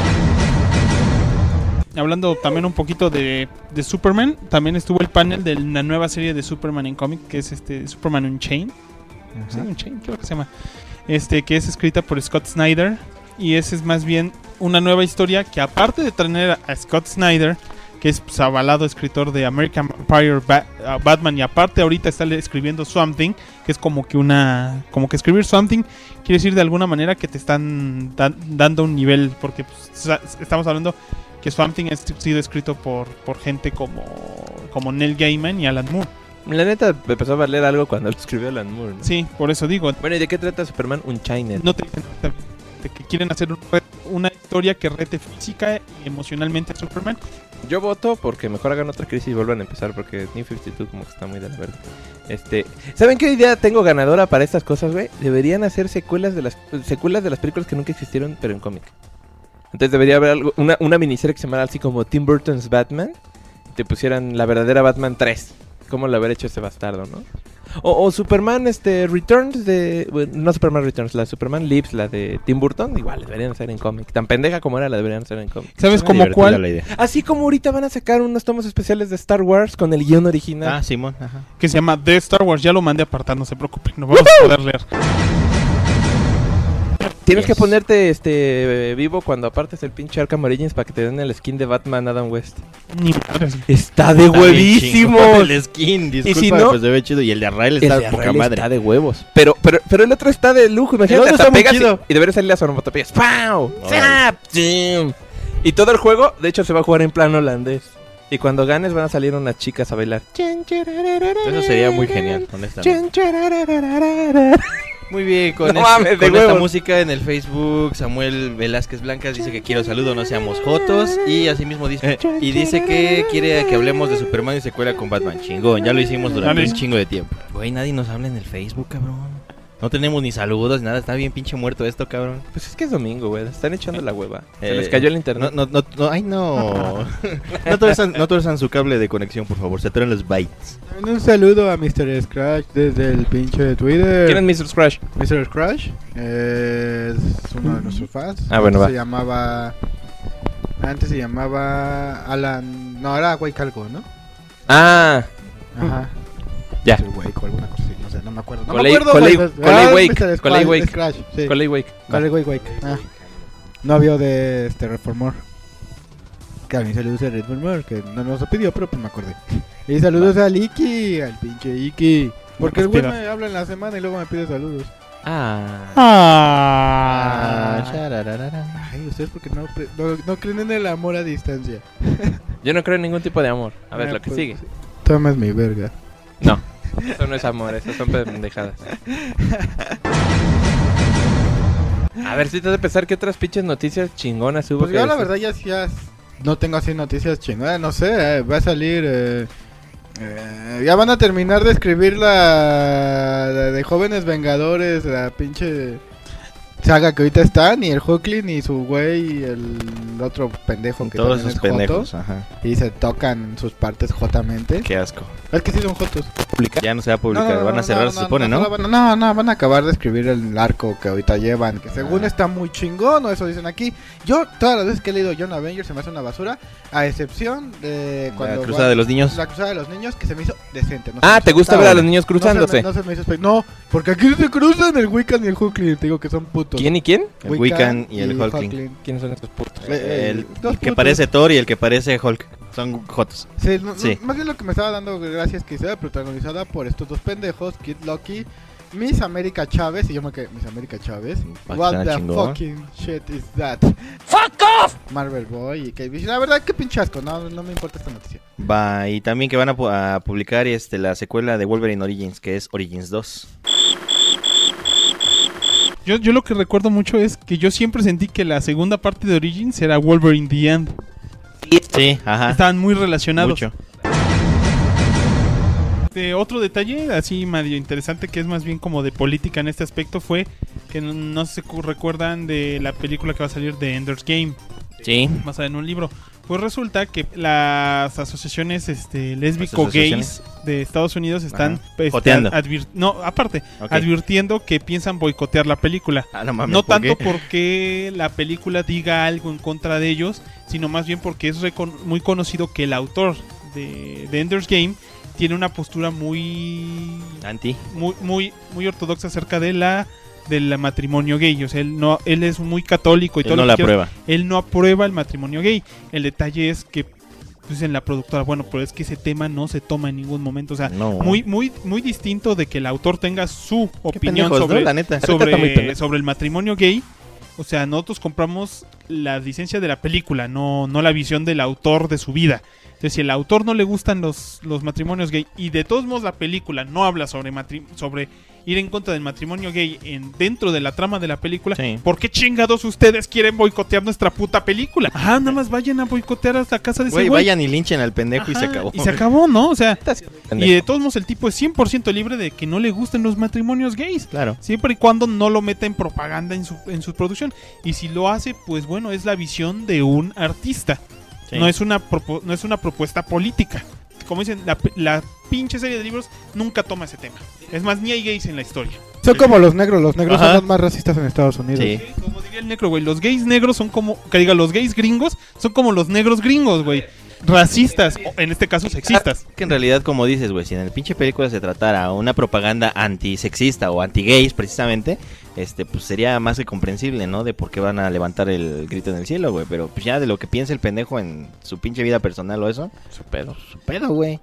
Hablando también un poquito de, de Superman, también estuvo el panel de la nueva serie de Superman en cómic, que es este Superman Unchained. Sí, Ajá. Unchained, creo que se llama. Este, que es escrita por Scott Snyder. Y ese es más bien una nueva historia que, aparte de tener a Scott Snyder, que es pues, avalado escritor de American Vampire Ba- uh, Batman, y aparte ahorita está escribiendo Swamp Thing, que es como que una como que escribir Swamp Thing quiere decir de alguna manera que te están dan- dando un nivel, porque pues, sa- estamos hablando que Swamp Thing ha sido escrito por, por gente como, como Neil Gaiman y Alan Moore. La neta me empezó a valer algo cuando lo escribió Alan Moore, ¿no? Sí, por eso digo, Bueno, ¿y de qué trata Superman Unchained? no te dicen de que quieren hacer un re- una historia que rete física y emocionalmente a Superman. Yo voto porque mejor hagan otra crisis y vuelvan a empezar, porque New cincuenta y dos como que está muy de la verga. Este, ¿saben qué idea tengo ganadora para estas cosas, güey? Deberían hacer secuelas de las secuelas de las películas que nunca existieron, pero en cómic. Entonces debería haber algo, una, una miniserie que se llamara así como Tim Burton's Batman, y te pusieran la verdadera Batman tres. ¿Cómo lo haber hecho ese bastardo, no? O, o Superman este Returns de... Bueno, no Superman Returns, la Superman Lives, la de Tim Burton, igual, deberían hacer en cómic. Tan pendeja como era, la deberían hacer en cómic. ¿Sabes Suena como divertida cuál? la idea. Así como ahorita van a sacar unos tomos especiales de Star Wars con el guión original. Ah, Simón, ajá. Que se llama The Star Wars. Ya lo mandé a apartar, no se preocupen, no vamos a poder leer. Tienes Yes. que ponerte este eh, vivo cuando apartes el pinche Arkham Origins para que te den el skin de Batman Adam West. Ni madres. Está de Está bien huevísimo. chingón el skin, disculpa, si no- pues se ve chido. Y el de Arrael El está de poca Arrael madre. está de huevos. Pero, pero, pero el otro está de lujo. Imagínate, otro hasta está muy pegas y, chido. y debería salir las onomatopeyas. ¡Pau! Órale. ¡Zap! ¡Zim! Y todo el juego, de hecho, se va a jugar en plan holandés. Y cuando ganes van a salir unas chicas a bailar. Eso sería muy genial, honestamente. Chan, Muy bien, con, No este- mames, de con esta huevos. música en el Facebook, Samuel Velázquez Blancas dice que quiero saludo, no seamos jotos. Y asimismo dice, y dice que quiere que hablemos de Superman y secuela con Batman. Chingón, ya lo hicimos durante Dale. un chingo de tiempo. Güey, nadie nos habla en el Facebook, cabrón. No tenemos ni saludos, ni nada. Está bien pinche muerto esto, cabrón. Pues es que es domingo, güey. Están echando la hueva. Se Eh, les cayó el internet. No, no, no, no ay, no. No tuerzan, no tuerzan su cable de conexión, por favor. Se atoran los bytes. Un saludo a mister Scratch desde el pinche de Twitter. ¿Quién es mister Scratch? mister Scratch eh, es uno de nuestros fans. Ah, bueno, Antes va. Se llamaba... Antes se llamaba Alan... No, era Wake algo, ¿no? Ah. Ajá. Ya. Sí, Wake o alguna cosa así, no sé, no me acuerdo. No Coley- me acuerdo, Coley- güey. Coley Ah, Wake, mister Coley Scratch, Wake. Scratch, sí. Coley Wake. Coley Wake, Wake. Ah. Novio de este Reformor. Que a mí saludos a Reformor, que no nos lo pidió, pero pues me acordé. Y saludos al Iki, al pinche Iki. Porque el güey me habla en la semana y luego me pide saludos. Ah. Ah. Ah, Ay, ustedes porque no, pre- no, no creen en el amor a distancia. Yo no creo en ningún tipo de amor. A ver, Ah, lo que pues, sigue. Tomas mi verga. No. Eso no es amor, eso son pendejadas. A ver, si te has de pensar qué otras pinches noticias chingonas hubo. Pues que yo la decir? verdad ya, ya no tengo así noticias chingadas, no sé, eh, va a salir... Eh, eh, ya van a terminar de escribir la, la de Jóvenes Vengadores, la pinche saga que ahorita está, ni el Hookley, ni su güey, y el otro pendejo que Todos también esos es joto, pendejos, ajá. y se tocan sus partes jotamente. Qué asco. Es que sí son jotos. Ya no se va a publicar, No, no, no, van a no, cerrar, no, se supone, no, ¿no? No, no, no, van a acabar de escribir el arco que ahorita llevan, que según Ah. está muy chingón, o eso dicen aquí. Yo, todas las veces que he leído John Avengers se me hace una basura, a excepción de cuando... La cruzada de los niños. La cruzada de los niños, que se me hizo decente. No se Ah, me ¿te hizo gusta tan ver a buena. los niños cruzándose? No se, me, no se me hizo espe- No, porque aquí se cruzan el Wiccan y el Hookley, te digo que son putos. ¿Quién y quién? El Wiccan y el Hulkling. ¿Quiénes son estos putos? Eh, El, dos el que putos. parece Thor y el que parece Hulk. Son jotos. Sí, no- no, Sí. más bien lo que me estaba dando gracias que sea protagonizada por estos dos pendejos, Kid Loki, Miss América Chávez, y yo me quedé, Miss América Chávez, Pa' que what suena the chingón. fucking shit is that? Fuck off! Marvel Boy y Kate Bishop, la verdad que pinche asco, no, no me importa esta noticia. Va, y también que van a, pu- a publicar este la secuela de Wolverine Origins, que es Origins dos. Yo, yo lo que recuerdo mucho es que yo siempre sentí que la segunda parte de Origins era Wolverine The End. Sí, ajá. Estaban muy relacionados. Mucho. Este, otro detalle así medio interesante que es más bien como de política en este aspecto fue que no, no se cu- recuerdan de la película que va a salir de Ender's Game, Sí. basada en un libro. Pues resulta que las asociaciones este, Las lésbico-gays de Estados Unidos están Ajá. este, Joteando. advir- no, aparte, Ok. advirtiendo que piensan boicotear la película. Ah, no mames. No ¿por tanto qué? porque la película diga algo en contra de ellos, sino más bien porque es recon- muy conocido que el autor de, de Ender's Game tiene una postura muy, Anti. muy, muy, muy ortodoxa acerca de la del matrimonio gay. O sea, él no, él es muy católico y Él todo no lo la que quieras. prueba. Él no aprueba el matrimonio gay. El detalle es que pues en la productora, bueno, pero es que ese tema no se toma en ningún momento. O sea, No. muy, muy, muy distinto de que el autor tenga su Qué opinión pendejos, sobre, ¿no? La neta. sobre, Está muy pendejo. sobre el matrimonio gay. O sea, nosotros compramos la licencia de la película, no, no la visión del autor de su vida. Entonces, si el autor no le gustan los, los matrimonios gay y de todos modos la película no habla sobre, matri- sobre ir en contra del matrimonio gay en, dentro de la trama de la película, Sí. ¿por qué chingados ustedes quieren boicotear nuestra puta película? Ajá, nada más vayan a boicotear a la casa de ese Güey, güey. vayan y linchen al pendejo y se Ajá, acabó. Y se acabó, ¿no? O sea, y Pendejo. de todos modos el tipo es cien por ciento libre de que no le gusten los matrimonios gays. Claro. Siempre y cuando no lo meta en propaganda en su, en su producción. Y si lo hace, pues bueno, es la visión de un artista. Sí. No es una propo- no es una propuesta política. Como dicen, la, pe- la pinche serie de libros nunca toma ese tema. Es más, ni hay gays en la historia. Son como los negros, los negros Ajá. son los más racistas en Estados Unidos. Sí. Sí, como diría el negro, güey. Los gays negros son como, que diga, los gays gringos son como los negros gringos, güey. Racistas, o en este caso sexistas. Que en realidad, como dices, güey, si en el pinche película se tratara una propaganda antisexista o anti-gays, precisamente, este, pues sería más que comprensible, ¿no? De por qué van a levantar el grito en el cielo, güey. Pero pues ya de lo que piensa el pendejo en su pinche vida personal o eso, su pedo, su pedo, güey.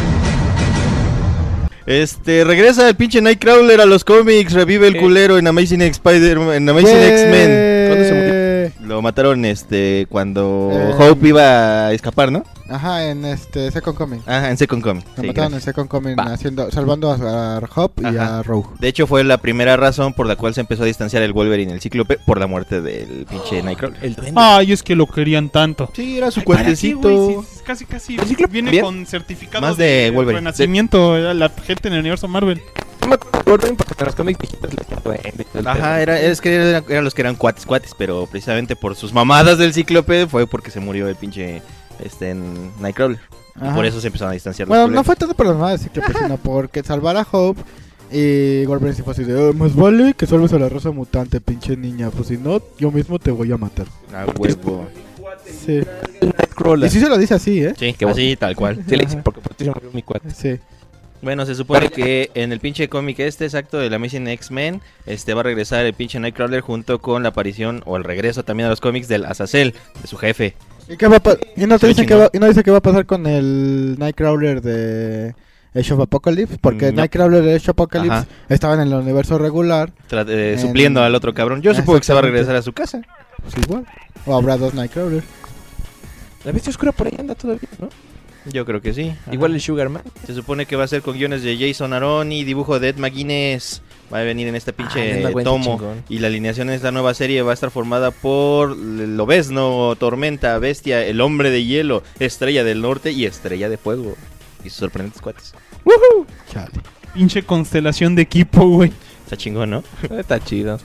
Este, regresa el pinche Nightcrawler a los cómics, revive el ¿Qué? culero en Amazing Spider, en Amazing Yeah. X-Men. ¿Cuándo se murió? Lo mataron, este, cuando Eh. Hope iba a escapar, ¿no? Ajá, en este Second Coming. Ajá, en Second Coming. Lo Sí, mataron en gracias. Second Coming Va. haciendo, salvando a, a Hop y Ajá. a Rogue. De hecho, fue la primera razón por la cual se empezó a distanciar el Wolverine, el Cíclope, por la muerte del pinche Nightcrawler. El duende. Ay, es que lo querían tanto. Sí, era su Ay, ¿para qué, cuerpecito. güey? Si es casi, casi. ¿El Cíclope Viene bien? con certificado Más de Wolverine. renacimiento. Era la gente en el universo Marvel. No me acuerdo Gordon porque en los cómics viejitos le decían duende. Ajá, era, es que eran, eran los que eran cuates, cuates, pero precisamente por sus mamadas del Cíclope fue porque se murió el pinche este, en Nightcrawler. Y por eso se empezaron a distanciar. Bueno, no fue tanto por las mamadas del Cíclope, sino porque salvar a Hope. Y Wolverine se fue así de, oh, más vale que salves a la raza mutante, pinche niña. Pues si no, yo mismo te voy a matar. A huevo. Sí. Y sí se lo dice así, ¿eh? Sí, que así, tal cual. Sí, le dice, porque por ti se murió mi cuate. Sí. Bueno, se supone que en el pinche cómic este, exacto, de la Amazing X-Men, este va a regresar el pinche Nightcrawler junto con la aparición, o el regreso también a los cómics del Azazel, de su jefe. ¿Y qué va a pa- y no te dicen que va, y no dice qué va a pasar con el Nightcrawler de Age of Apocalypse? Porque No. Nightcrawler de Age of Apocalypse Ajá. estaba en el universo regular. Tra- eh, En- Supliendo al otro cabrón. Yo supongo que se va a regresar a su casa. Pues igual. O habrá dos Nightcrawler. La bestia oscura por ahí anda todavía, ¿no? Yo creo que sí. Ajá. Igual el Sugarman. Se supone que va a ser con guiones de Jason Aaron y dibujo de Ed McGuinness. Va a venir en este pinche Ah, anda, güey, tomo. chingón. Y la alineación de esta nueva serie va a estar formada por Lobezno, Tormenta, Bestia, El Hombre de Hielo, Estrella del Norte y Estrella de Fuego. Y sus sorprendentes cuates. ¡Woohoo! Chale. Pinche constelación de equipo, güey. Está chingón, ¿no? Está chido.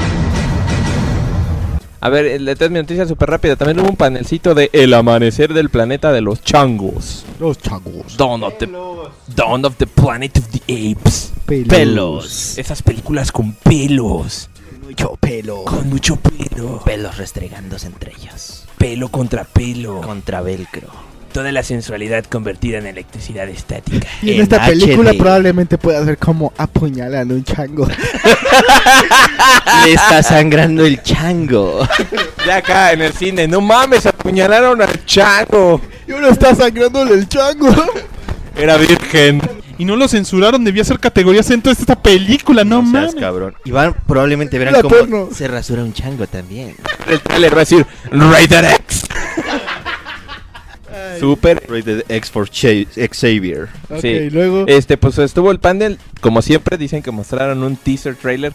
A ver, le tengo mi noticia súper rápida. También hubo un panelcito de El amanecer del planeta de los changos. Los changos. Dawn of the, Dawn of the Planet of the Apes. Pelos. Esas películas con pelos. Mucho pelo. Con mucho pelo. Pelos restregándose entre ellos. Pelo contra pelo. Contra velcro. Toda la sensualidad convertida en electricidad estática. Y en, En esta película H D. probablemente pueda ser como apuñalan a un chango. Le está sangrando el chango. Ya acá en el cine, no mames, apuñalaron al chango. Y uno está sangrándole el chango. Era virgen. Y no lo censuraron, debía ser categoría centro de esta película, no, No seas mames. cabrón. Y van, probablemente verán La cómo porno. se rasura un chango también. El trailer va a decir Raider X. Super. Rated X for Cha- Xavier. Ok, Sí. luego. Este, pues estuvo el panel. Como siempre, dicen que mostraron un teaser trailer.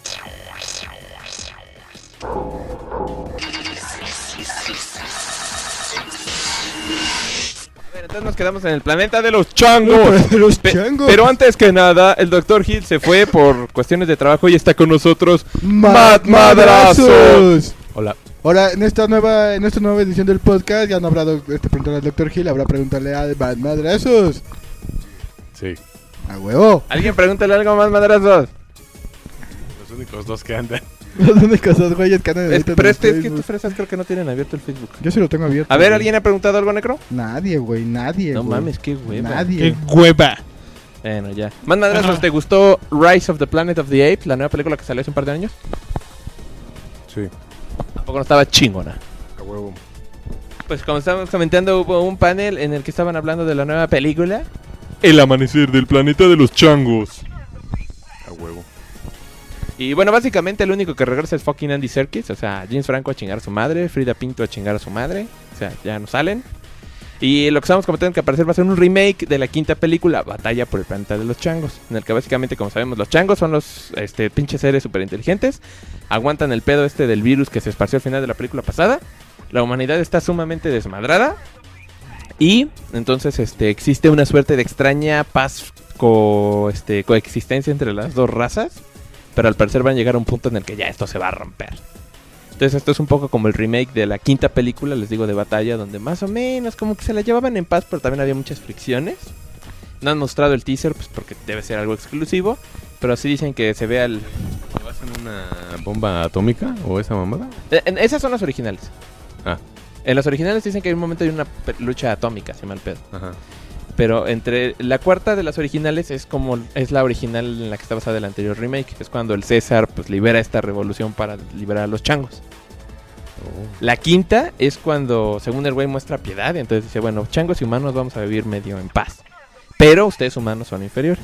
A ver, entonces nos quedamos en el planeta de los changos. De los Pe- changos. Pero antes que nada, el doctor Hill se fue por cuestiones de trabajo y está con nosotros. ¡Mad Madrazos! Hola. Ahora, en esta nueva en esta nueva edición del podcast ya no habrá doc- este, preguntar al doctor Hill, habrá preguntarle a Mad Madrazos. Sí, A huevo. ¿Alguien pregúntale algo más, madrazos? los únicos dos que andan. Los únicos dos güeyes que andan Es, ahorita en pero el este es que Facebook. tus fresas creo que no tienen abierto el Facebook. Yo sí lo tengo abierto. A ver, güey. ¿alguien ha preguntado algo, Necro? Nadie, güey, nadie. No güey. mames, qué hueva. Nadie. ¡Qué hueva! Bueno, ya. Más madrazos, Ajá. ¿te gustó Rise of the Planet of the Apes, la nueva película que salió hace un par de años? Sí, ¿A poco no estaba chingona? a huevo. Pues como estábamos comentando, hubo un panel en el que estaban hablando de la nueva película. El amanecer del planeta de los changos. A huevo. Y bueno, básicamente el único que regresa es fucking Andy Serkis. O sea, James Franco a chingar a su madre, Frida Pinto a chingar a su madre. O sea, ya no salen. Y lo que estamos comentando que al parecer va a ser un remake de la quinta película, Batalla por el Planeta de los Changos. En el que básicamente, como sabemos, los changos son los este, pinches seres super inteligentes. Aguantan el pedo este del virus que se esparció al final de la película pasada. La humanidad está sumamente desmadrada. Y entonces este, existe una suerte de extraña paz co, este, coexistencia entre las dos razas. Pero al parecer van a llegar a un punto en el que ya esto se va a romper. Entonces esto es un poco como el remake de la quinta película, les digo, de Batalla, donde más o menos como que se la llevaban en paz, pero también había muchas fricciones. No han mostrado el teaser, pues porque debe ser algo exclusivo, pero sí dicen que se vea el... ¿Va a ser una bomba atómica o esa mamada? Eh, en- esas son las originales. Ah, En las originales dicen que hay un momento de una pe- lucha atómica, se llama el pedo. ajá. Pero entre la cuarta de las originales es como es la original en la que está basada el anterior remake, que es cuando el César pues libera esta revolución para liberar a los changos. La quinta es cuando, según el güey, muestra piedad y entonces dice, bueno, changos y humanos vamos a vivir medio en paz. Pero ustedes humanos son inferiores.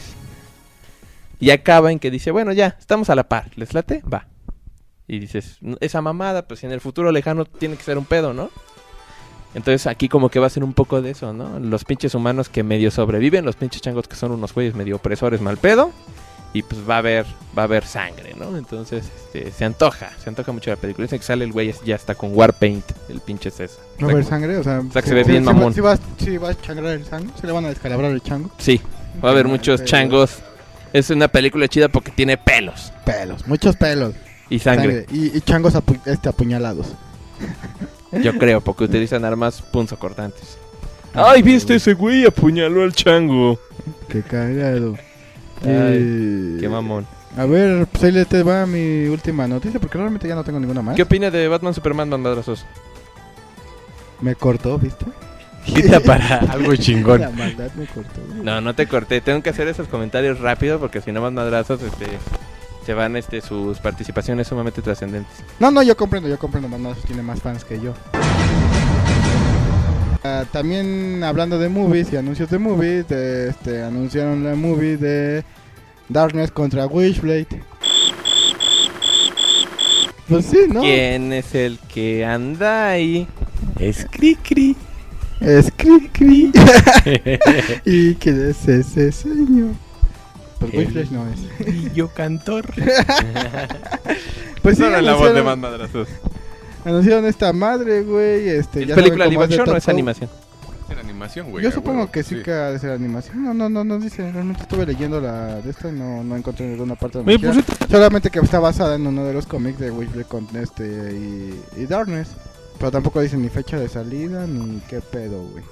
Y acaba en que dice, bueno, ya, estamos a la par, ¿les late? Va. Y dices, esa mamada, pues en el futuro lejano tiene que ser un pedo, ¿no? Entonces aquí como que va a ser un poco de eso, ¿no? Los pinches humanos que medio sobreviven, los pinches changos que son unos güeyes medio opresores mal pedo. Y pues va a haber, va a haber sangre, ¿no? Entonces, este, se antoja, se antoja mucho la película. Dicen que sale el güey ya está con Warpaint, el pinche César. ¿No va a haber sangre? O sea, O sea, que se ve bien si mamón. va, si va a changrar el chango, se le van a descalabrar el chango. Sí, va a haber Ah, muchos pero- changos Es una película chida porque tiene pelos. Pelos, muchos pelos. Y sangre. sangre. Y, y changos apu este, apuñalados. Yo creo, porque utilizan armas punzocortantes. Ay, viste ese güey apuñaló al chango. Qué cagado. Ay, eh... qué mamón. A ver, pues ahí le te va mi última noticia, porque realmente ya no tengo ninguna más. ¿Qué opina de Batman Superman Madrazos? Me cortó, ¿viste? Quita para algo chingón. La maldad me cortó. No, no te corté. Tengo que hacer esos comentarios rápido porque si no más madrazos, este, se van este, sus participaciones sumamente trascendentes. No, no, yo comprendo, yo comprendo. Madrazos tiene más fans que yo. Uh, también hablando de movies y anuncios de movies, de, este, anunciaron la movie de Darkness contra Witchblade. Pues sí, ¿no? ¿Quién es el que anda ahí? Es Cricri. Es Cricri. ¿Y quién es ese señor? Pues Witchblade no es. Y yo cantor. Pues sí, no era la voz de más madrazos. Anunciaron esta madre, güey. Este, ¿Es película live action o es Top animación? Es animación, güey. Yo supongo que sí, sí que ha de ser animación. No, no, no, no dice. Realmente estuve leyendo la de esta y no, no encontré ninguna parte de Oye, pues, solamente que está basada en uno de los cómics de Witchblade con este y, y Darkness. Pero tampoco dice ni fecha de salida ni qué pedo, güey.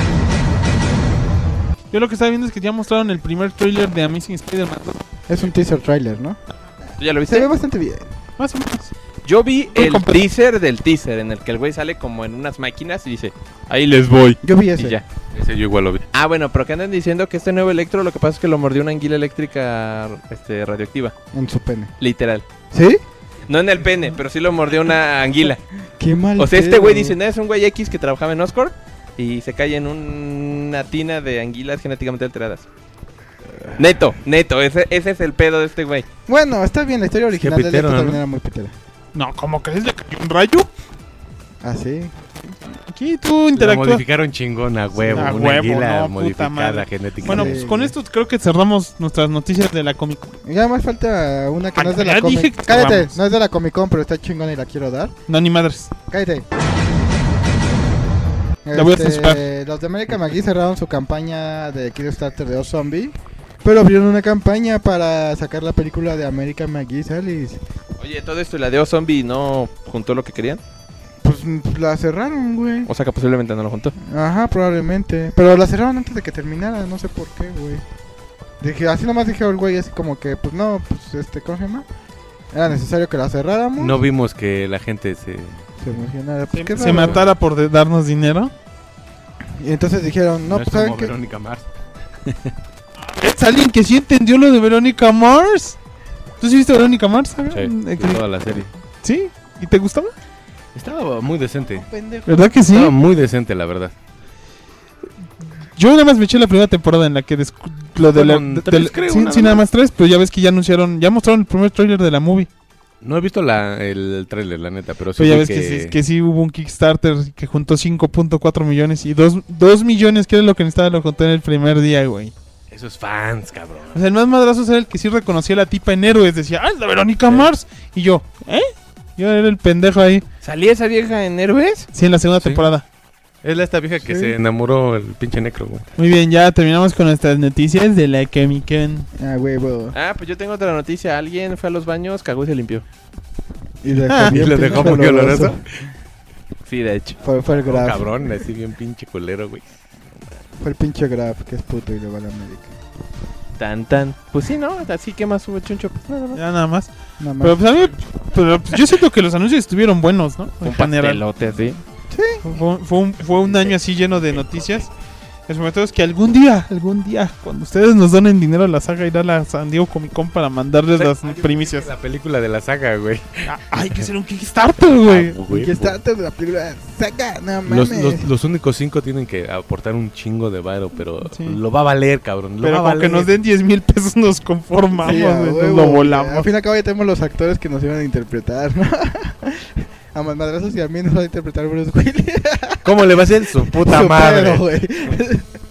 Yo lo que estaba viendo es que ya mostraron el primer tráiler de Amazing Spider-Man. Es un teaser trailer, ¿no? ¿Tú ya lo viste? Se ve bastante bien. Más o menos. Yo vi Muy el completo. teaser del teaser en el que el güey sale como en unas máquinas y dice, ahí les voy. Yo vi ese. Y ya. Ese yo igual lo vi. Ah, bueno, pero que andan diciendo que este nuevo Electro lo que pasa es que lo mordió una anguila eléctrica este, radioactiva. En su pene. Literal. ¿Sí? No en el pene, pero sí lo mordió una anguila. Qué mal. O sea, este pedo. güey dice, no, es un güey X que trabajaba en Oscorp y se cae en un- una tina de anguilas genéticamente alteradas. Neto, neto, ese, ese es el pedo de este güey. Bueno, está bien, la historia original de pitero, Electro ¿no? también era muy pitera. No, ¿cómo crees? ¿Le cayó un rayo? Ah, sí. Aquí tú La interactúas. modificaron chingón a huevo. A una huevo, anguila no, puta modificada madre. genéticamente. Bueno, Sí, pues con güey. esto creo que cerramos nuestras noticias de la Comic Con. Ya más falta una que Ah, no es de ya la dije Comic que Cállate, cerramos. no es de la Comic Con, pero está chingona y la quiero dar. No, ni madres. Cállate. La voy a Este, censurar. los de American McGee cerraron su campaña de Kickstarter de O-Zombie, pero abrieron una campaña para sacar la película de American McGee Alice. Oye, todo esto y la de O-Zombie no juntó lo que querían. Pues mm, la cerraron, güey. O sea que posiblemente no lo juntó. Ajá, probablemente. Pero la cerraron antes de que terminara, no sé por qué, güey. Dije, así nomás dije al güey, así como que, pues no, pues este, ¿cómo se llama? Era necesario que la cerráramos. No vimos que la gente se... Se emocionara. Pues, qué Se raro. matara por de- darnos dinero. Y entonces dijeron, no, No, pues es saben como que... Verónica Mars. ¿Es alguien que sí entendió lo de Verónica Mars? ¿Tú sí viste Verónica Mars? Sí, Eh, de que- toda la serie. ¿Sí? ¿Y te gustaba? Estaba muy decente. ¿Verdad que sí? Estaba muy decente, la verdad. Yo nada más me eché la primera temporada en la que descu- lo de la, Fueron de- tres, del- creo, sí, nada sí, nada más. más tres, pero ya ves que ya anunciaron, ya mostraron el primer tráiler de la movie. No he visto la, el tráiler, la neta, pero sí Pero ya vi ves que... sí, que sí hubo un Kickstarter que juntó cinco punto cuatro millones y dos millones, que era lo que necesitaba, lo juntó en el primer día, güey. Esos fans, cabrón. O sea, el más madrazo era el que sí reconocía a la tipa en Héroes, decía, ah, es la Verónica Sí. Mars. Y yo, ¿eh? Yo era el pendejo ahí. ¿Salía esa vieja en Héroes? Sí, en la segunda Sí. temporada. Es la esta vieja que Sí. se enamoró el pinche necro, güey. Muy bien, ya terminamos con nuestras noticias de la Comic Con. Ah, huevo. Ah, pues yo tengo otra noticia. Alguien fue a los baños, cagó y se limpió. Y lo Ah, dejó, bien y lo dejó pinche muy oloroso. oloroso. Sí, de hecho. Fue, fue el Oh, Graf. cabrón, así bien pinche culero, güey. Fue el pinche Graf, que es puto y le va a la América. Tan, tan. Pues sí, ¿no? Así que más hubo chuncho. Pues nada más. Ya nada más. Nada más. Pero pues a mí, pero, pues, yo siento que los anuncios estuvieron buenos, ¿no? En Un general. pastelote así. Fue, fue un, fue un año así lleno de noticias. Les prometo es que algún día, algún día, cuando ustedes nos donen dinero, la saga irá a la San Diego Comic Con para mandarles las primicias. La película de la saga, güey. Ah, hay que hacer un Kickstarter, güey. Ah, güey, que está antes de la película. Saca, no Los, mames. los, los únicos cinco tienen que aportar un chingo de varo, pero Sí. lo va a valer, cabrón. Lo Pero va a con valer. que nos den diez mil pesos nos conformamos, Sí, a güey, nos huevo, lo güey. volamos. Al fin y al cabo ya tenemos los actores que nos iban a interpretar, ¿no? A Madrazos y a mí nos va a interpretar Bruce Willis. ¿Cómo le va a hacer su puta Su madre? pedo, güey.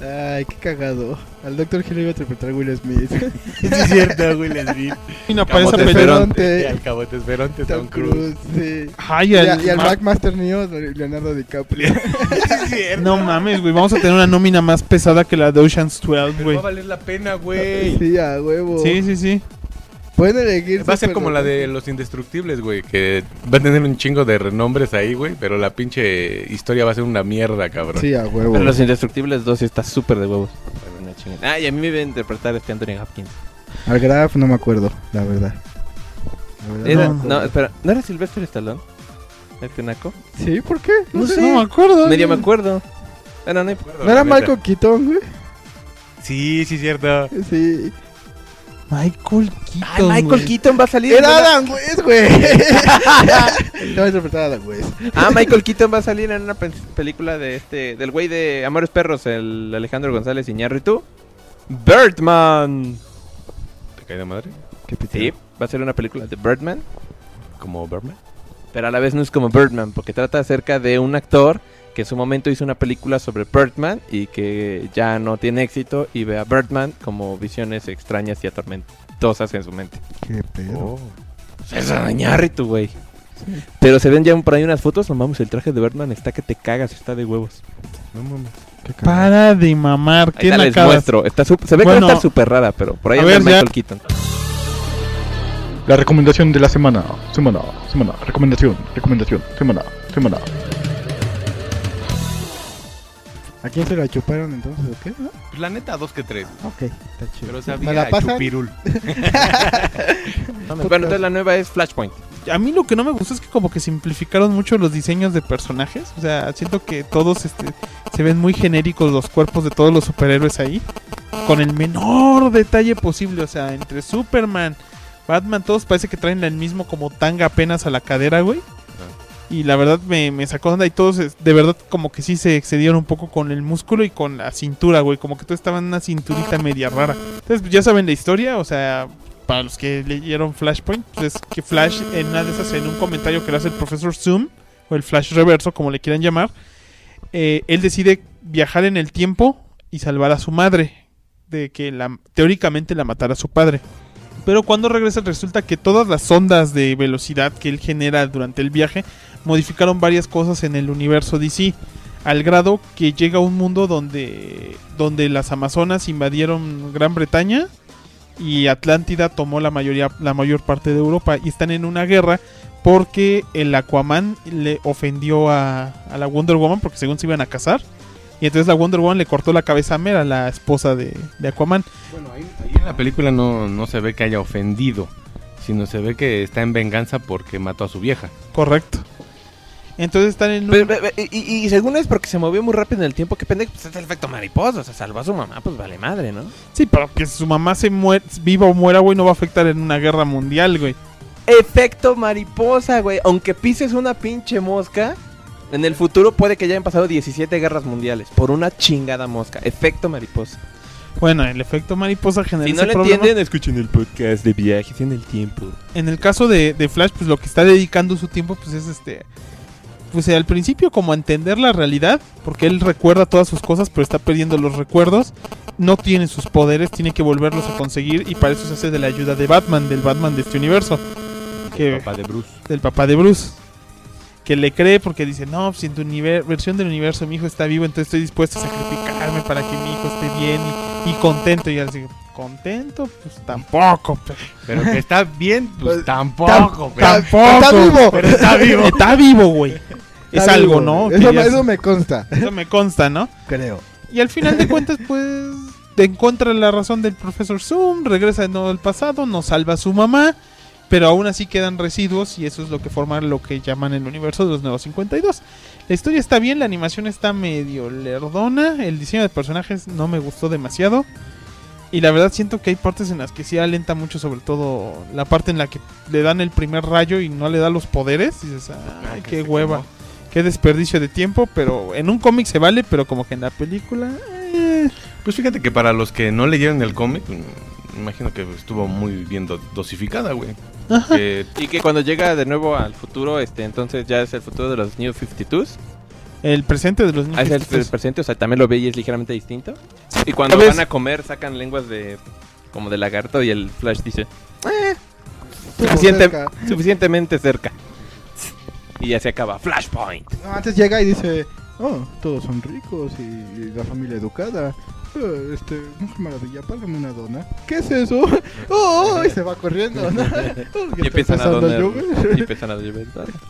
Ay, qué cagado. Al doctor Hill iba a interpretar a Will Smith. Sí, es cierto, Will Smith. Y no aparece Camote Esperonte. Y al Camote Esperonte, Tom, Tom Cruise. Cruise, sí. Ay, Y, al a- y al Mar- Backmaster Neo, Leonardo DiCaprio. No mames, güey. Vamos a tener una nómina más pesada que la de Ocean's doce, Pero güey. va a valer la pena, güey. Sí, a huevo. Sí, sí, sí. Pueden elegir. Va a ser super- como la de Los Indestructibles, güey, que va a tener un chingo de renombres ahí, güey, pero la pinche historia va a ser una mierda, cabrón. Sí, a huevo. Pero Los Indestructibles dos sí está súper de huevos. Una chingada. Ah, y a mí me iba a interpretar este Anthony Hopkins. Al Graf no me acuerdo, la verdad. La verdad Era, no me no, acuerdo. espera, ¿no era Sylvester Stallone? ¿Este naco? Sí, ¿por qué? No sé. No me acuerdo. Medio me acuerdo. Bueno, no importa. ¿No era Michael Keaton, güey? Sí, sí, cierto. Sí. Michael Keaton. Ay, Michael güey. Keaton va a salir. Era en una- Adam West, güey. Te va a interpretar a Adam West. Ah, Michael Keaton va a salir en una pe- película de este, del güey de Amores Perros, el Alejandro González Iñárritu. Birdman. ¿Te cae de madre? Sí, va a ser una película de Birdman, ¿Como Birdman? pero a la vez no es como Birdman, porque trata acerca de un actor que en su momento hizo una película sobre Birdman y que ya no tiene éxito y ve a Birdman como visiones extrañas y atormentosas en su mente. Qué pedo. Oh. Es Iñárritu, güey. Pero se ven ya por ahí unas fotos, no mames, el traje de Birdman está que te cagas, está de huevos. No mames. Qué cagado. Para de mamar. Ahí ¿Qué la les nacadas? muestro, está sup- se ve Bueno, que va a estar súper rara, pero por ahí a anda ver, ya. Michael Keaton. La recomendación de la semana. Semana, semana. Recomendación, recomendación. Semana, semana. ¿A quién se la chuparon entonces o qué? ¿No? Pues la neta, dos que tres. Ok, está chido. Pero ¿Me sabía la a pasan? chupirul. Bueno, entonces la nueva es Flashpoint. A mí lo que no me gustó es que como que simplificaron mucho los diseños de personajes. O sea, siento que todos este, se ven muy genéricos los cuerpos de todos los superhéroes ahí. Con el menor detalle posible. O sea, entre Superman, Batman, todos parece que traen el mismo como tanga apenas a la cadera, güey. Y la verdad me, me sacó onda y todos es- de verdad como que sí se excedieron un poco con el músculo y con la cintura, güey. Como que todos estaban en una cinturita media rara. Entonces pues, ya saben la historia, o sea, para los que leyeron Flashpoint, pues es que Flash en una de esas, en un comentario que le hace el profesor Zoom, o el Flash reverso, como le quieran llamar, eh, él decide viajar en el tiempo y salvar a su madre, de que la, teóricamente la matara su padre. Pero cuando regresa resulta que todas las ondas de velocidad que él genera durante el viaje modificaron varias cosas en el universo D C, al grado que llega a un mundo donde, donde las Amazonas invadieron Gran Bretaña y Atlántida tomó la mayoría, la mayor parte de Europa y están en una guerra porque el Aquaman le ofendió a, a la Wonder Woman porque según se iban a casar. Y entonces la Wonder Woman le cortó la cabeza a Mera, la esposa de, de Aquaman. Bueno, ahí, ahí en la película no, no se ve que haya ofendido, sino se ve que está en venganza porque mató a su vieja. Correcto. Entonces están en un... Pero, pero, y, y- y según es porque se movió muy rápido en el tiempo, qué pendejo, pues es el efecto mariposa, o sea, salvó a su mamá, pues vale madre, ¿no? Sí, pero que su mamá se muera, viva o muera, güey, no va a afectar en una guerra mundial, güey. Efecto mariposa, güey, aunque pises una pinche mosca, en el futuro puede que ya hayan pasado diecisiete guerras mundiales por una chingada mosca, efecto mariposa. Bueno, el efecto mariposa genera Si no ese lo problema. entienden, escuchen el podcast de viajes en el tiempo. En el caso de, de Flash, pues lo que está dedicando su tiempo, pues es este... Pues al principio como a entender la realidad, porque él recuerda todas sus cosas, pero está perdiendo los recuerdos. No tiene sus poderes, tiene que volverlos a conseguir y para eso se hace de la ayuda de Batman, del Batman de este universo. Que, El papá de Bruce. Del papá de Bruce. Que le cree porque dice, no, si en tu univer- versión del universo mi hijo está vivo, entonces estoy dispuesto a sacrificarme para que mi hijo esté bien y, y contento. Y él dice, ¿contento? Pues tampoco. Pero, Pero que está bien, pues Pues, tampoco. pero- tampoco. Está vivo. Pero está vivo. Está vivo, güey. Es Está algo, vivo, ¿no? güey. Que Eso, ya me- es- eso me consta, eso me consta, ¿no? creo. Y al final de cuentas, pues, encuentra la razón del profesor Zoom, regresa de nuevo al pasado, nos salva a su mamá, pero aún así quedan residuos y eso es lo que forma lo que llaman el universo de los Nuevos cincuenta y dos. La historia está bien, la animación está medio lerdona, el diseño de personajes no me gustó demasiado. Y la verdad siento que hay partes en las que sí alenta mucho, sobre todo la parte en la que le dan el primer rayo y no le da los poderes. Y dices, ay, qué hueva, qué desperdicio de tiempo, pero en un cómic se vale, pero como que en la película... eh. Pues fíjate que para los que no leyeron el cómic, mm, imagino que estuvo muy bien do- dosificada, güey. Ajá. Que Y que cuando llega de nuevo al futuro, este, entonces ya es el futuro de los New cincuenta y dos. El presente de los Ah, es el, el presente, o sea, también lo ve y es ligeramente distinto. Y cuando ¿Sabes? van a comer sacan lenguas de como de lagarto y el Flash dice, eh, Estuvo suficiente, cerca. suficientemente cerca. Y ya se acaba. Flashpoint. No, antes llega y dice, oh, todos son ricos y, y la familia educada. Oh, este, Mujer Maravilla, págame una dona. ¿Qué es eso? Oh, y se va corriendo, ¿no? Oh, Y empiezan a donar. Y empiezan a llover.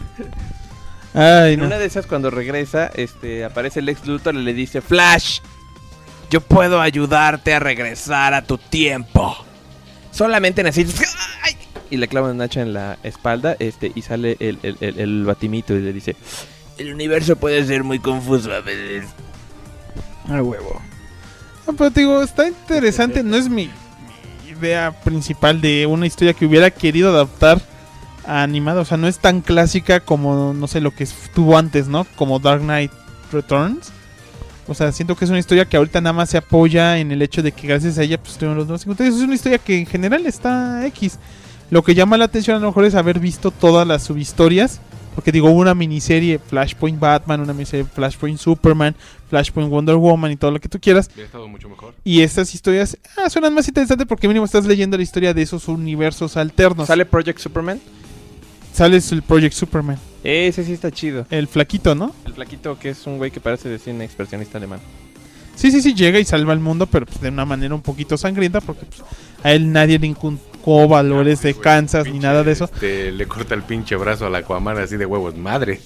Ay, En no. una de esas cuando regresa, este, aparece el ex Luthor y le dice, Flash, yo puedo ayudarte a regresar a tu tiempo. Solamente necesitas... ¡Ay! Y le clava un hacha en la espalda, este, y sale el, el, el, el batimito y le dice, el universo puede ser muy confuso a veces. Al huevo. No, pero te digo, está interesante. No es mi, mi idea principal de una historia que hubiera querido adaptar a animada. O sea, no es tan clásica como, no sé, lo que estuvo antes, ¿no? Como Dark Knight Returns. O sea, siento que es una historia que ahorita nada más se apoya en el hecho de que gracias a ella pues tuvieron los nuevos secundarios. Es una historia que en general está X. Lo que llama la atención a lo mejor es haber visto todas las subhistorias. Porque digo, hubo una miniserie Flashpoint Batman, una miniserie Flashpoint Superman, Flashpoint Wonder Woman y todo lo que tú quieras. Hubiera estado mucho mejor. Y estas historias ah, suenan más interesantes porque mínimo estás leyendo la historia de esos universos alternos. ¿Sale Project Superman? Sale el Project Superman. Ese sí está chido. El flaquito, ¿no? El flaquito que es un güey que parece de cine expresionista alemán. Sí, sí, sí, llega y salva al mundo, pero pues, de una manera un poquito sangrienta porque pues, a él nadie le inculcó valores de Kansas ni nada de eso. Este, le corta el pinche brazo a la Aquaman así de huevos, madre.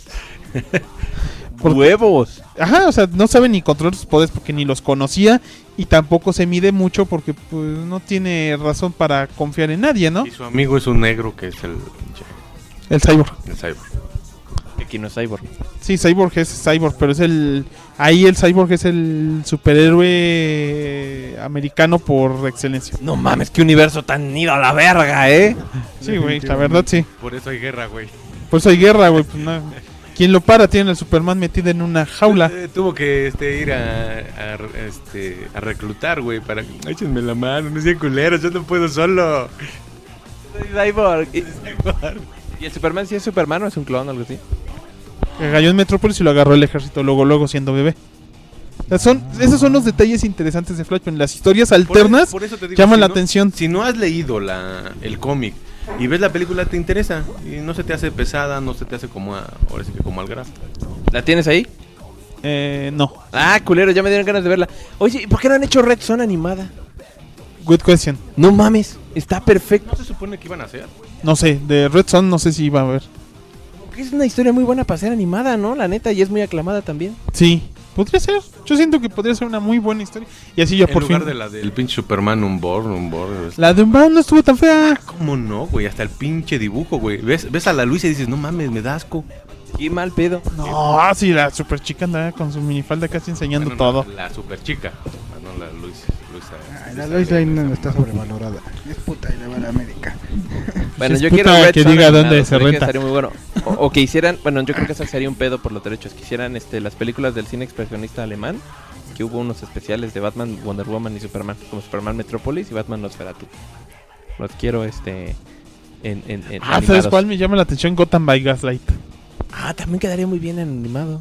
Por huevos. Ajá, o sea, no sabe ni controlar sus poderes porque ni los conocía y tampoco se mide mucho porque pues no tiene razón para confiar en nadie, ¿no? Y su amigo es un negro que es el... El Cyborg. El Cyborg. Aquí no es Cyborg. Sí, Cyborg es Cyborg, pero es el... Ahí el Cyborg es el superhéroe americano por excelencia. No mames, qué universo tan ido a la verga, ¿eh? Sí, güey, la verdad sí. Por eso hay guerra, güey. Por eso hay guerra, güey. Pues, no. ¿Quién lo para? Tiene al Superman metido en una jaula. Eh, tuvo que este, ir a, a, este, a reclutar, güey, para... Échenme la mano, no sean culeros, yo no puedo solo. Soy Cyborg. ¿Y, ¿Y el Superman sí es Superman o es un clon o algo así? Que cayó en Metrópolis y lo agarró el ejército luego, luego siendo bebé. O sea, son, esos son los detalles interesantes de Flashpoint. Las historias alternas por eso, por eso te digo, llaman si la no, atención. Si no has leído la, el cómic y ves la película, te interesa. Y no se te hace pesada, no se te hace como a, ahora sí que como al graf. ¿La tienes ahí? Eh, no. Ah, culero, ya me dieron ganas de verla. Oye, ¿y por qué no han hecho Red Son animada? Good question. No mames, está perfecto. ¿No se supone que iban a hacer? No sé, de Red Son no sé si iba a haber. Porque es una historia muy buena para ser animada, ¿no? La neta, y es muy aclamada también. Sí, podría ser. Yo siento que podría ser una muy buena historia. Y así ya en por lugar fin. de la del pinche Superman, un born, un born. La de Unbound no estuvo tan fea. ¿Cómo no, güey? Hasta el pinche dibujo, güey. ¿Ves, ves a la Luisa y dices, no mames, me da asco. Qué mal pedo. No, sí, la super chica andaba con su minifalda casi enseñando Bueno, todo. no, la super chica, no la Luisa. Luisa Ay, la Lois Lane no está sobrevalorada. Es puta y le va a la América. Bueno, Es yo puta quiero Red que Son diga animado, dónde se creo que renta. estaría muy bueno. O, o que hicieran, bueno, yo creo que eso sería un pedo por los derechos. Que hicieran este, las películas del cine expresionista alemán. Que hubo unos especiales de Batman, Wonder Woman y Superman. Como Superman Metropolis y Batman Nosferatu. Los quiero este en, en, en Ah, ¿sabes animados. cuál me llama la atención? Gotham by Gaslight. Ah, también quedaría muy bien animado.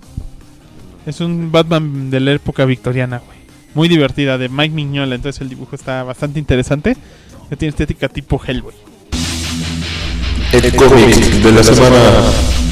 Es un Batman de la época victoriana, güey. Muy divertida, de Mike Mignola. Entonces el dibujo está bastante interesante. Que tiene estética tipo Hellboy. El cómic de la semana.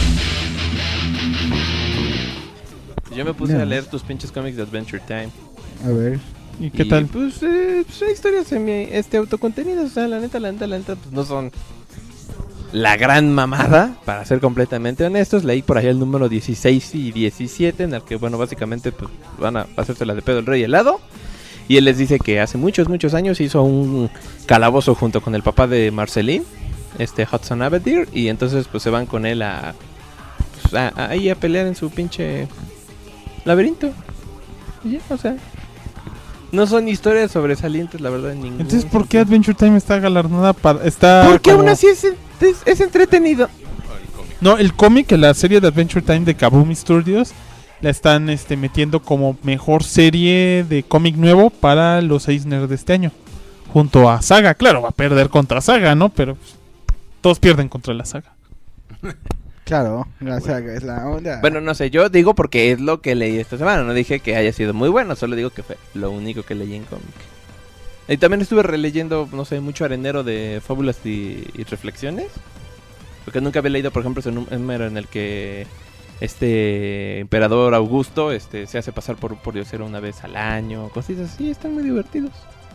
Yo me puse No. a leer tus pinches cómics de Adventure Time. A ver. ¿Y qué Y, tal? Pues, eh, pues hay historias semi, este, autocontenidas. O sea, la neta, la neta, la neta, pues no son la gran mamada, para ser completamente honestos. Leí por ahí el número dieciséis y diecisiete, en el que, bueno, básicamente, pues van a hacerse la de pedo el rey helado. Y él les dice que hace muchos, muchos años hizo un calabozo junto con el papá de Marceline, este Hudson Abadir. Y entonces, pues se van con él a, pues, a, a ahí a pelear en su pinche laberinto. Y ya, o sea, no son historias sobresalientes, la verdad, en ningún Entonces, ¿por qué sentido. Adventure Time está galardonada para... Está Porque como- aún así es, es, es entretenido. No, el cómic, la serie de Adventure Time de Kaboom Studios, la están este, metiendo como mejor serie de cómic nuevo para los Eisner de este año. Junto a Saga. Claro, va a perder contra Saga, ¿no? Pero pues, todos pierden contra la Saga. Claro, la saga es la onda. Bueno, no sé, yo digo porque es lo que leí esta semana. No dije que haya sido muy bueno, solo digo que fue lo único que leí en cómic. Y también estuve releyendo, no sé, mucho arenero de fábulas y, y reflexiones. Porque nunca había leído, por ejemplo, ese número en el que este emperador Augusto este se hace pasar por un pordiosero una vez al año. Cosas así, están muy divertidos.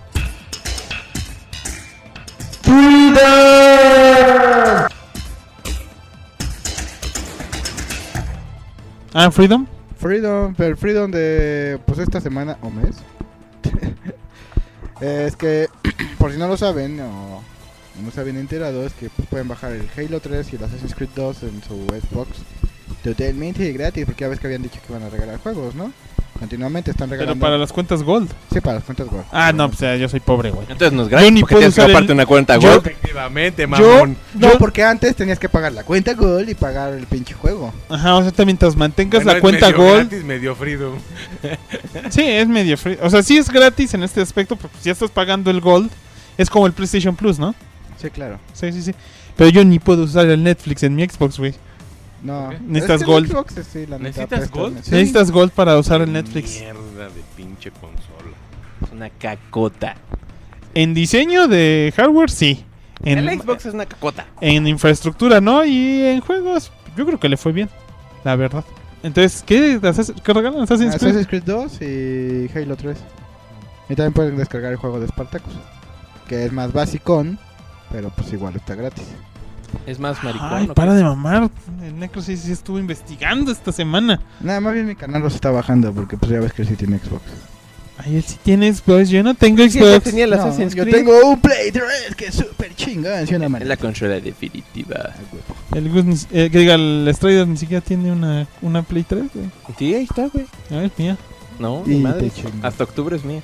Ah, Freedom. Freedom, pero el Freedom de pues esta semana o mes. Es que por si no lo saben o no se habían enterado, es que pues, pueden bajar el Halo tres y el Assassin's Creed dos en su Xbox totalmente gratis, porque ya ves que habían dicho que iban a regalar juegos, ¿no? Continuamente están regalando. Pero para las cuentas Gold. Sí, para las cuentas Gold. Ah, no, pues o sea, yo soy pobre, güey. Entonces no es gratis, yo ni porque puedo tienes que usar aparte el... una cuenta yo... Gold. Efectivamente, mamón. Yo, no, yo... porque antes tenías que pagar la cuenta Gold y pagar el pinche juego. Ajá, o sea, también mientras mantengas Bueno, la cuenta medio Gold. Gratis, medio Freedom. Sí, es medio free. O sea, sí es gratis en este aspecto, porque si ya estás pagando el Gold, es como el PlayStation Plus, ¿no? Sí, claro. Sí, sí, sí. Pero yo ni puedo usar el Netflix en mi Xbox, güey. No. ¿Qué? Necesitas Es que Gold. Xbox, sí, la neta, ¿Necesitas presta- Gold? sí. Necesitas Gold para usar el Netflix. Mierda de pinche consola. Es una cacota. En diseño de hardware, sí. En, El Xbox es una cacota. en infraestructura, ¿no? Y en juegos, yo creo que le fue bien, la verdad. Entonces, ¿qué, ¿qué regalan? Assassin's Creed. Assassin's Creed dos y Halo tres. Y también pueden descargar el juego de Spartacus, que es más basicón, pero pues igual está gratis. Es más maricón. Ay, ¿o para qué? de mamar. El Necro sí, sí estuvo investigando esta semana. Nada más bien mi canal los está bajando, porque pues ya ves que él sí tiene Xbox. Ay, él sí tiene Xbox, yo no tengo Sí, ya Xbox. tenía el No, Assassin's yo Creed. tengo un Play tres que es súper chingón, ¿sí o no, man? Es la consola definitiva. El Gus, ni si- eh, que diga, el Strider ni siquiera tiene una, una Play tres, güey. Sí, ahí está, güey. A ver, mía. No, Y mi madre. te chingo. Hasta octubre es mía.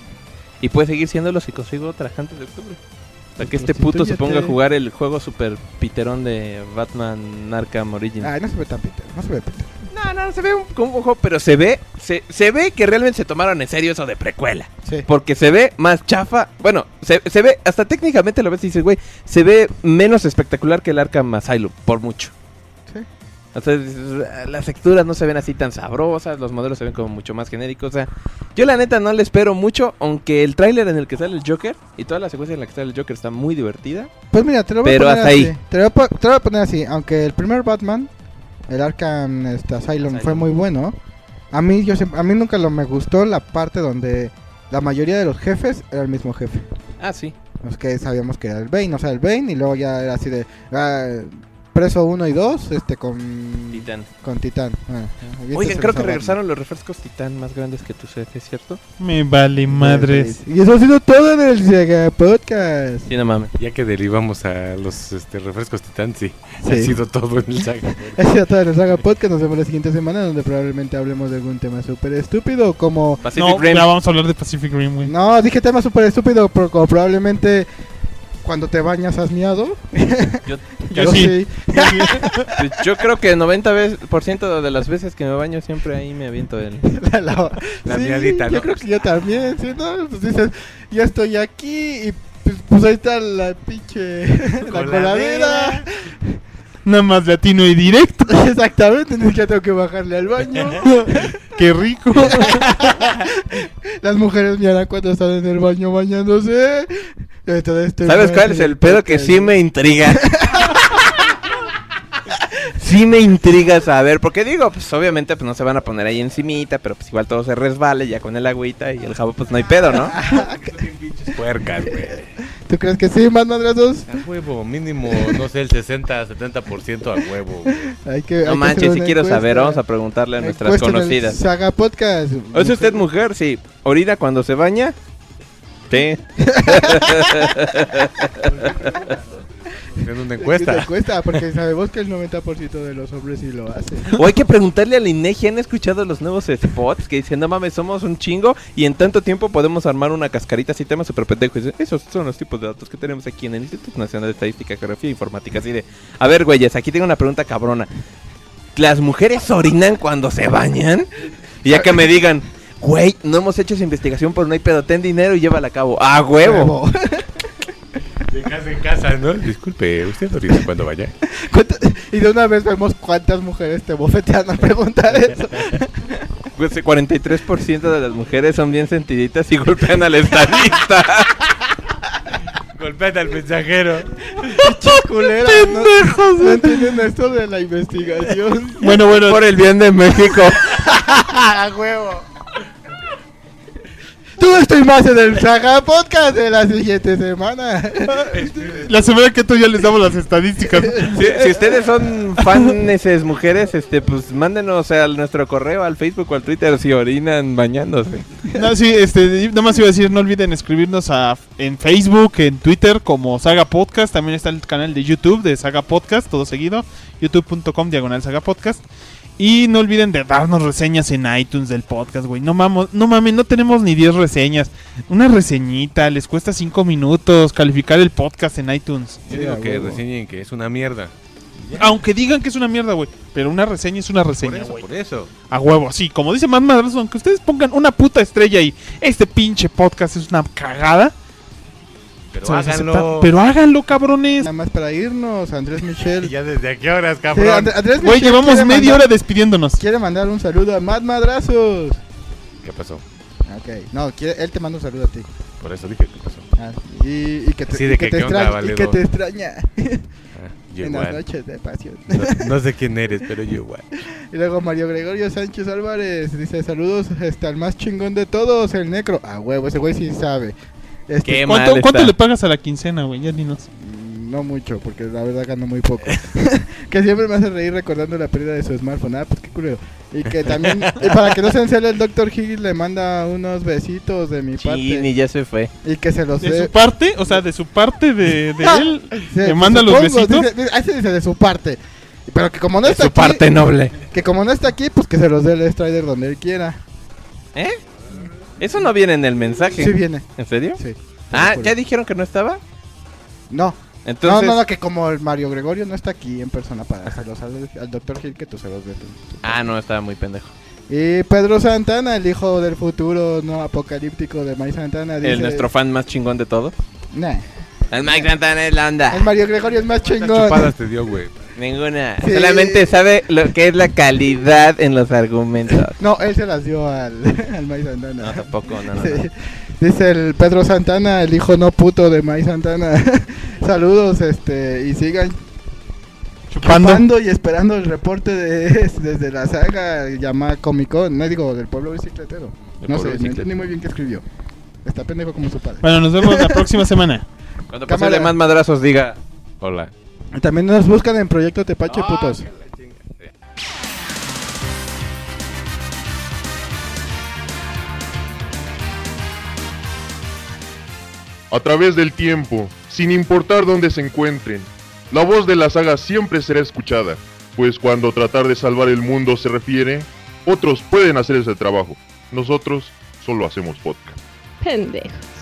Y puede seguir siéndolo si consigo otra antes de octubre. Para que este puto se ponga a jugar el juego super piterón de Batman Arkham Origins. Ay, no se ve tan Peter, no se ve Peter. No, no, se ve un, como un juego, pero se ve, se, se ve que realmente se tomaron en serio eso de precuela. Sí. Porque se ve más chafa. Bueno, se, se ve, hasta técnicamente lo ves y dices, güey, se ve menos espectacular que el Arkham Asylum, por mucho. Sí. O sea, las texturas no se ven así tan sabrosas, los modelos se ven como mucho más genéricos. O sea, yo la neta no le espero mucho, aunque el tráiler en el que sale el Joker y toda la secuencia en la que sale el Joker está muy divertida. Pues mira, te lo voy Pero a poner hasta así. ahí. Te lo, voy a po- te lo voy a poner así, aunque el primer Batman, el Arkham este, Asylum, Asylum. fue muy bueno. A mí yo siempre- a mí nunca lo me gustó la parte donde la mayoría de los jefes era el mismo jefe. Ah, sí. Los que sabíamos que era el Bane, o sea, el Bane y luego ya era así de ah, preso uno y dos, este con Titán. con Titán. Ah, Oigan, aviéntese creo los que a regresaron los refrescos Titán más grandes que tu set, ¿es cierto? Me vale Batman. madres. Y eso ha sido todo en el Sega Podcast. Sí, no mames. Ya que derivamos a los este, refrescos Titán, sí. Sí. Ha sido todo en el saga. Ha sido todo en el Saga Podcast. Nos vemos la siguiente semana, donde probablemente hablemos de algún tema súper estúpido, como... Pacific No, Rim. ya vamos a hablar de Pacific Rim, güey. No, dije tema súper estúpido, pero como probablemente cuando te bañas has miado. Yo, Yo sí. yo creo que noventa por ciento de las veces que me baño siempre ahí me aviento el... La, la- La sí, miadita, yo ¿no? creo que yo también, ¿sí, no? Pues dices, ya estoy aquí y pues, pues ahí está la pinche... la coladera. Nada más latino y directo. Exactamente, ni siquiera tengo que bajarle al baño. Qué rico. Las mujeres miran cuando están en el baño bañándose. Todo esto ¿Sabes cuál es el pedo que sí me intriga? Sí me intriga saber, porque digo, pues obviamente pues no se van a poner ahí encimita, pero pues igual todo se resbale ya con el agüita y el jabón pues no hay pedo, ¿no? Puercas, güey. ¿Tú crees que sí, más madrazos? A huevo, mínimo, no sé, el sesenta, setenta por ciento a huevo, güey. Hay que, hay que No hacer manches, si una quiero encuesta. saber, vamos a preguntarle a nuestras Encuesta en el conocidas. Saga Podcast. ¿Es usted mujer? Sí. ¿Orina cuando se baña? Sí. En una encuesta. Una encuesta, porque sabemos que el noventa por ciento de los hombres sí lo hacen. O hay que preguntarle al INEGI, ¿han escuchado los nuevos spots? Que dicen, no mames, somos un chingo y en tanto tiempo podemos armar una cascarita así, tema súper pendejo. Y dicen, esos son los tipos de datos que tenemos aquí en el Instituto Nacional de Estadística, Geografía e Informática. Así de, a ver, güeyes, aquí tengo una pregunta cabrona. ¿Las mujeres orinan cuando se bañan? Y ya que me digan, güey, no hemos hecho esa investigación, pero no hay pedo, ten dinero y llévala a cabo. ¡A huevo! Dejas en casa, ¿no? Disculpe, ¿usted no dice cuándo vaya? Y de una vez vemos cuántas mujeres te bofetean a preguntar eso. Pues el cuarenta y tres por ciento de las mujeres son bien sentiditas y golpean al estadista. Golpean al mensajero. Culera, pendejos, no, no entienden esto de la investigación. Bueno, bueno. Por el bien de México. A huevo. Tú estoy más en el Saga Podcast de la siguiente semana. La semana que tú ya les damos las estadísticas. Si, si ustedes son fanes mujeres, este, pues mándenos a nuestro correo, al Facebook o al Twitter si orinan bañándose. No, sí, este, nada más iba a decir, no olviden escribirnos a, en Facebook, en Twitter como Saga Podcast. También está el canal de YouTube de Saga Podcast, todo seguido, youtube punto com diagonal Saga Podcast. Y no olviden de darnos reseñas en iTunes del podcast, güey. No mames, no mames, no tenemos ni diez reseñas. Una reseñita, les cuesta cinco minutos calificar el podcast en iTunes. Yo digo que reseñen que es una mierda. Aunque digan que es una mierda, güey. Pero una reseña es una reseña, güey. Por, por eso. A huevo, sí. Como dice Matt Madrazo, aunque ustedes pongan una puta estrella y este pinche podcast es una cagada. Pero háganlo. Pero háganlo, cabrones. Nada más para irnos, Andrés Michel. ¿Ya desde a qué horas, cabrón? Sí, And- Andrés Güey, llevamos media mandar, hora despidiéndonos. Quiere mandar un saludo a Matt Madrazos. ¿Qué pasó? Ok, no, quiere, él te manda un saludo a ti. Por eso dije, ¿qué pasó? Ah, y, y que te, Sí, de y que que te qué onda, extraña. Y que valedor. te extraña. Ah, yo en igual. las noches de pasión. No, no sé quién eres, pero yo igual. Y luego Mario Gregorio Sánchez Álvarez dice: saludos hasta el más chingón de todos, el Necro. Ah, huevo, ese güey sí sabe. Este, Qué ¿Cuánto, mal ¿cuánto está. le pagas a la quincena, güey? Ya dinos. No mucho, porque la verdad gano muy poco. Que siempre me hace reír recordando la pérdida de su smartphone. Ah, pues qué culero. Y que también, y para que no se encele, el doctor Hill le manda unos besitos de mi Sí, parte. ni ya se fue. Y que se los ¿De dé. su parte? O sea, de su parte de, de Ah, él. Sí, ¿Le manda los supongo, besitos? Dice, dice- ahí se dice de su parte. Pero que como no De está su aquí, parte noble. que como no está aquí, pues que se los dé el Strider donde él quiera. ¿Eh? Eso no viene en el mensaje. Sí viene. ¿En serio? Sí. Ah, ¿ya dijeron que no estaba? No. Entonces... No, no, no, que como el Mario Gregorio no está aquí en persona para hacerlos al, al doctor Hill, que tú se los dé. tú. Ah, no, estaba muy pendejo. Y Pedro Santana, el hijo del futuro no apocalíptico de Mike Santana, dice... El nuestro fan más chingón de todo. Nah. El Mike Santana es la onda. El Mario Gregorio es más ¿Cuántas chingón. chupadas te dio, güey? Ninguna. Sí. Solamente sabe lo que es la calidad en los argumentos. No, él se las dio al, al Mike Santana. No, tampoco, no, no. Sí. no. Dice el Pedro Santana, el hijo no puto de Mike Santana. Saludos, este, y sigan Chupando. chupando y esperando el reporte de desde la saga llamada Comic Con, no digo del pueblo bicicletero. Del No pueblo sé, no bicicletero. entendí muy bien qué escribió. Está pendejo como su padre. Bueno, nos vemos la próxima semana. Cuando Cámara. pase de más madrazos diga hola. Y también nos buscan en Proyecto Tepache, Ah, putos. que la chinga. Sí. A través del tiempo, sin importar dónde se encuentren, la voz de la saga siempre será escuchada, pues cuando tratar de salvar el mundo se refiere, otros pueden hacer ese trabajo. Nosotros solo hacemos podcast. Pendejo.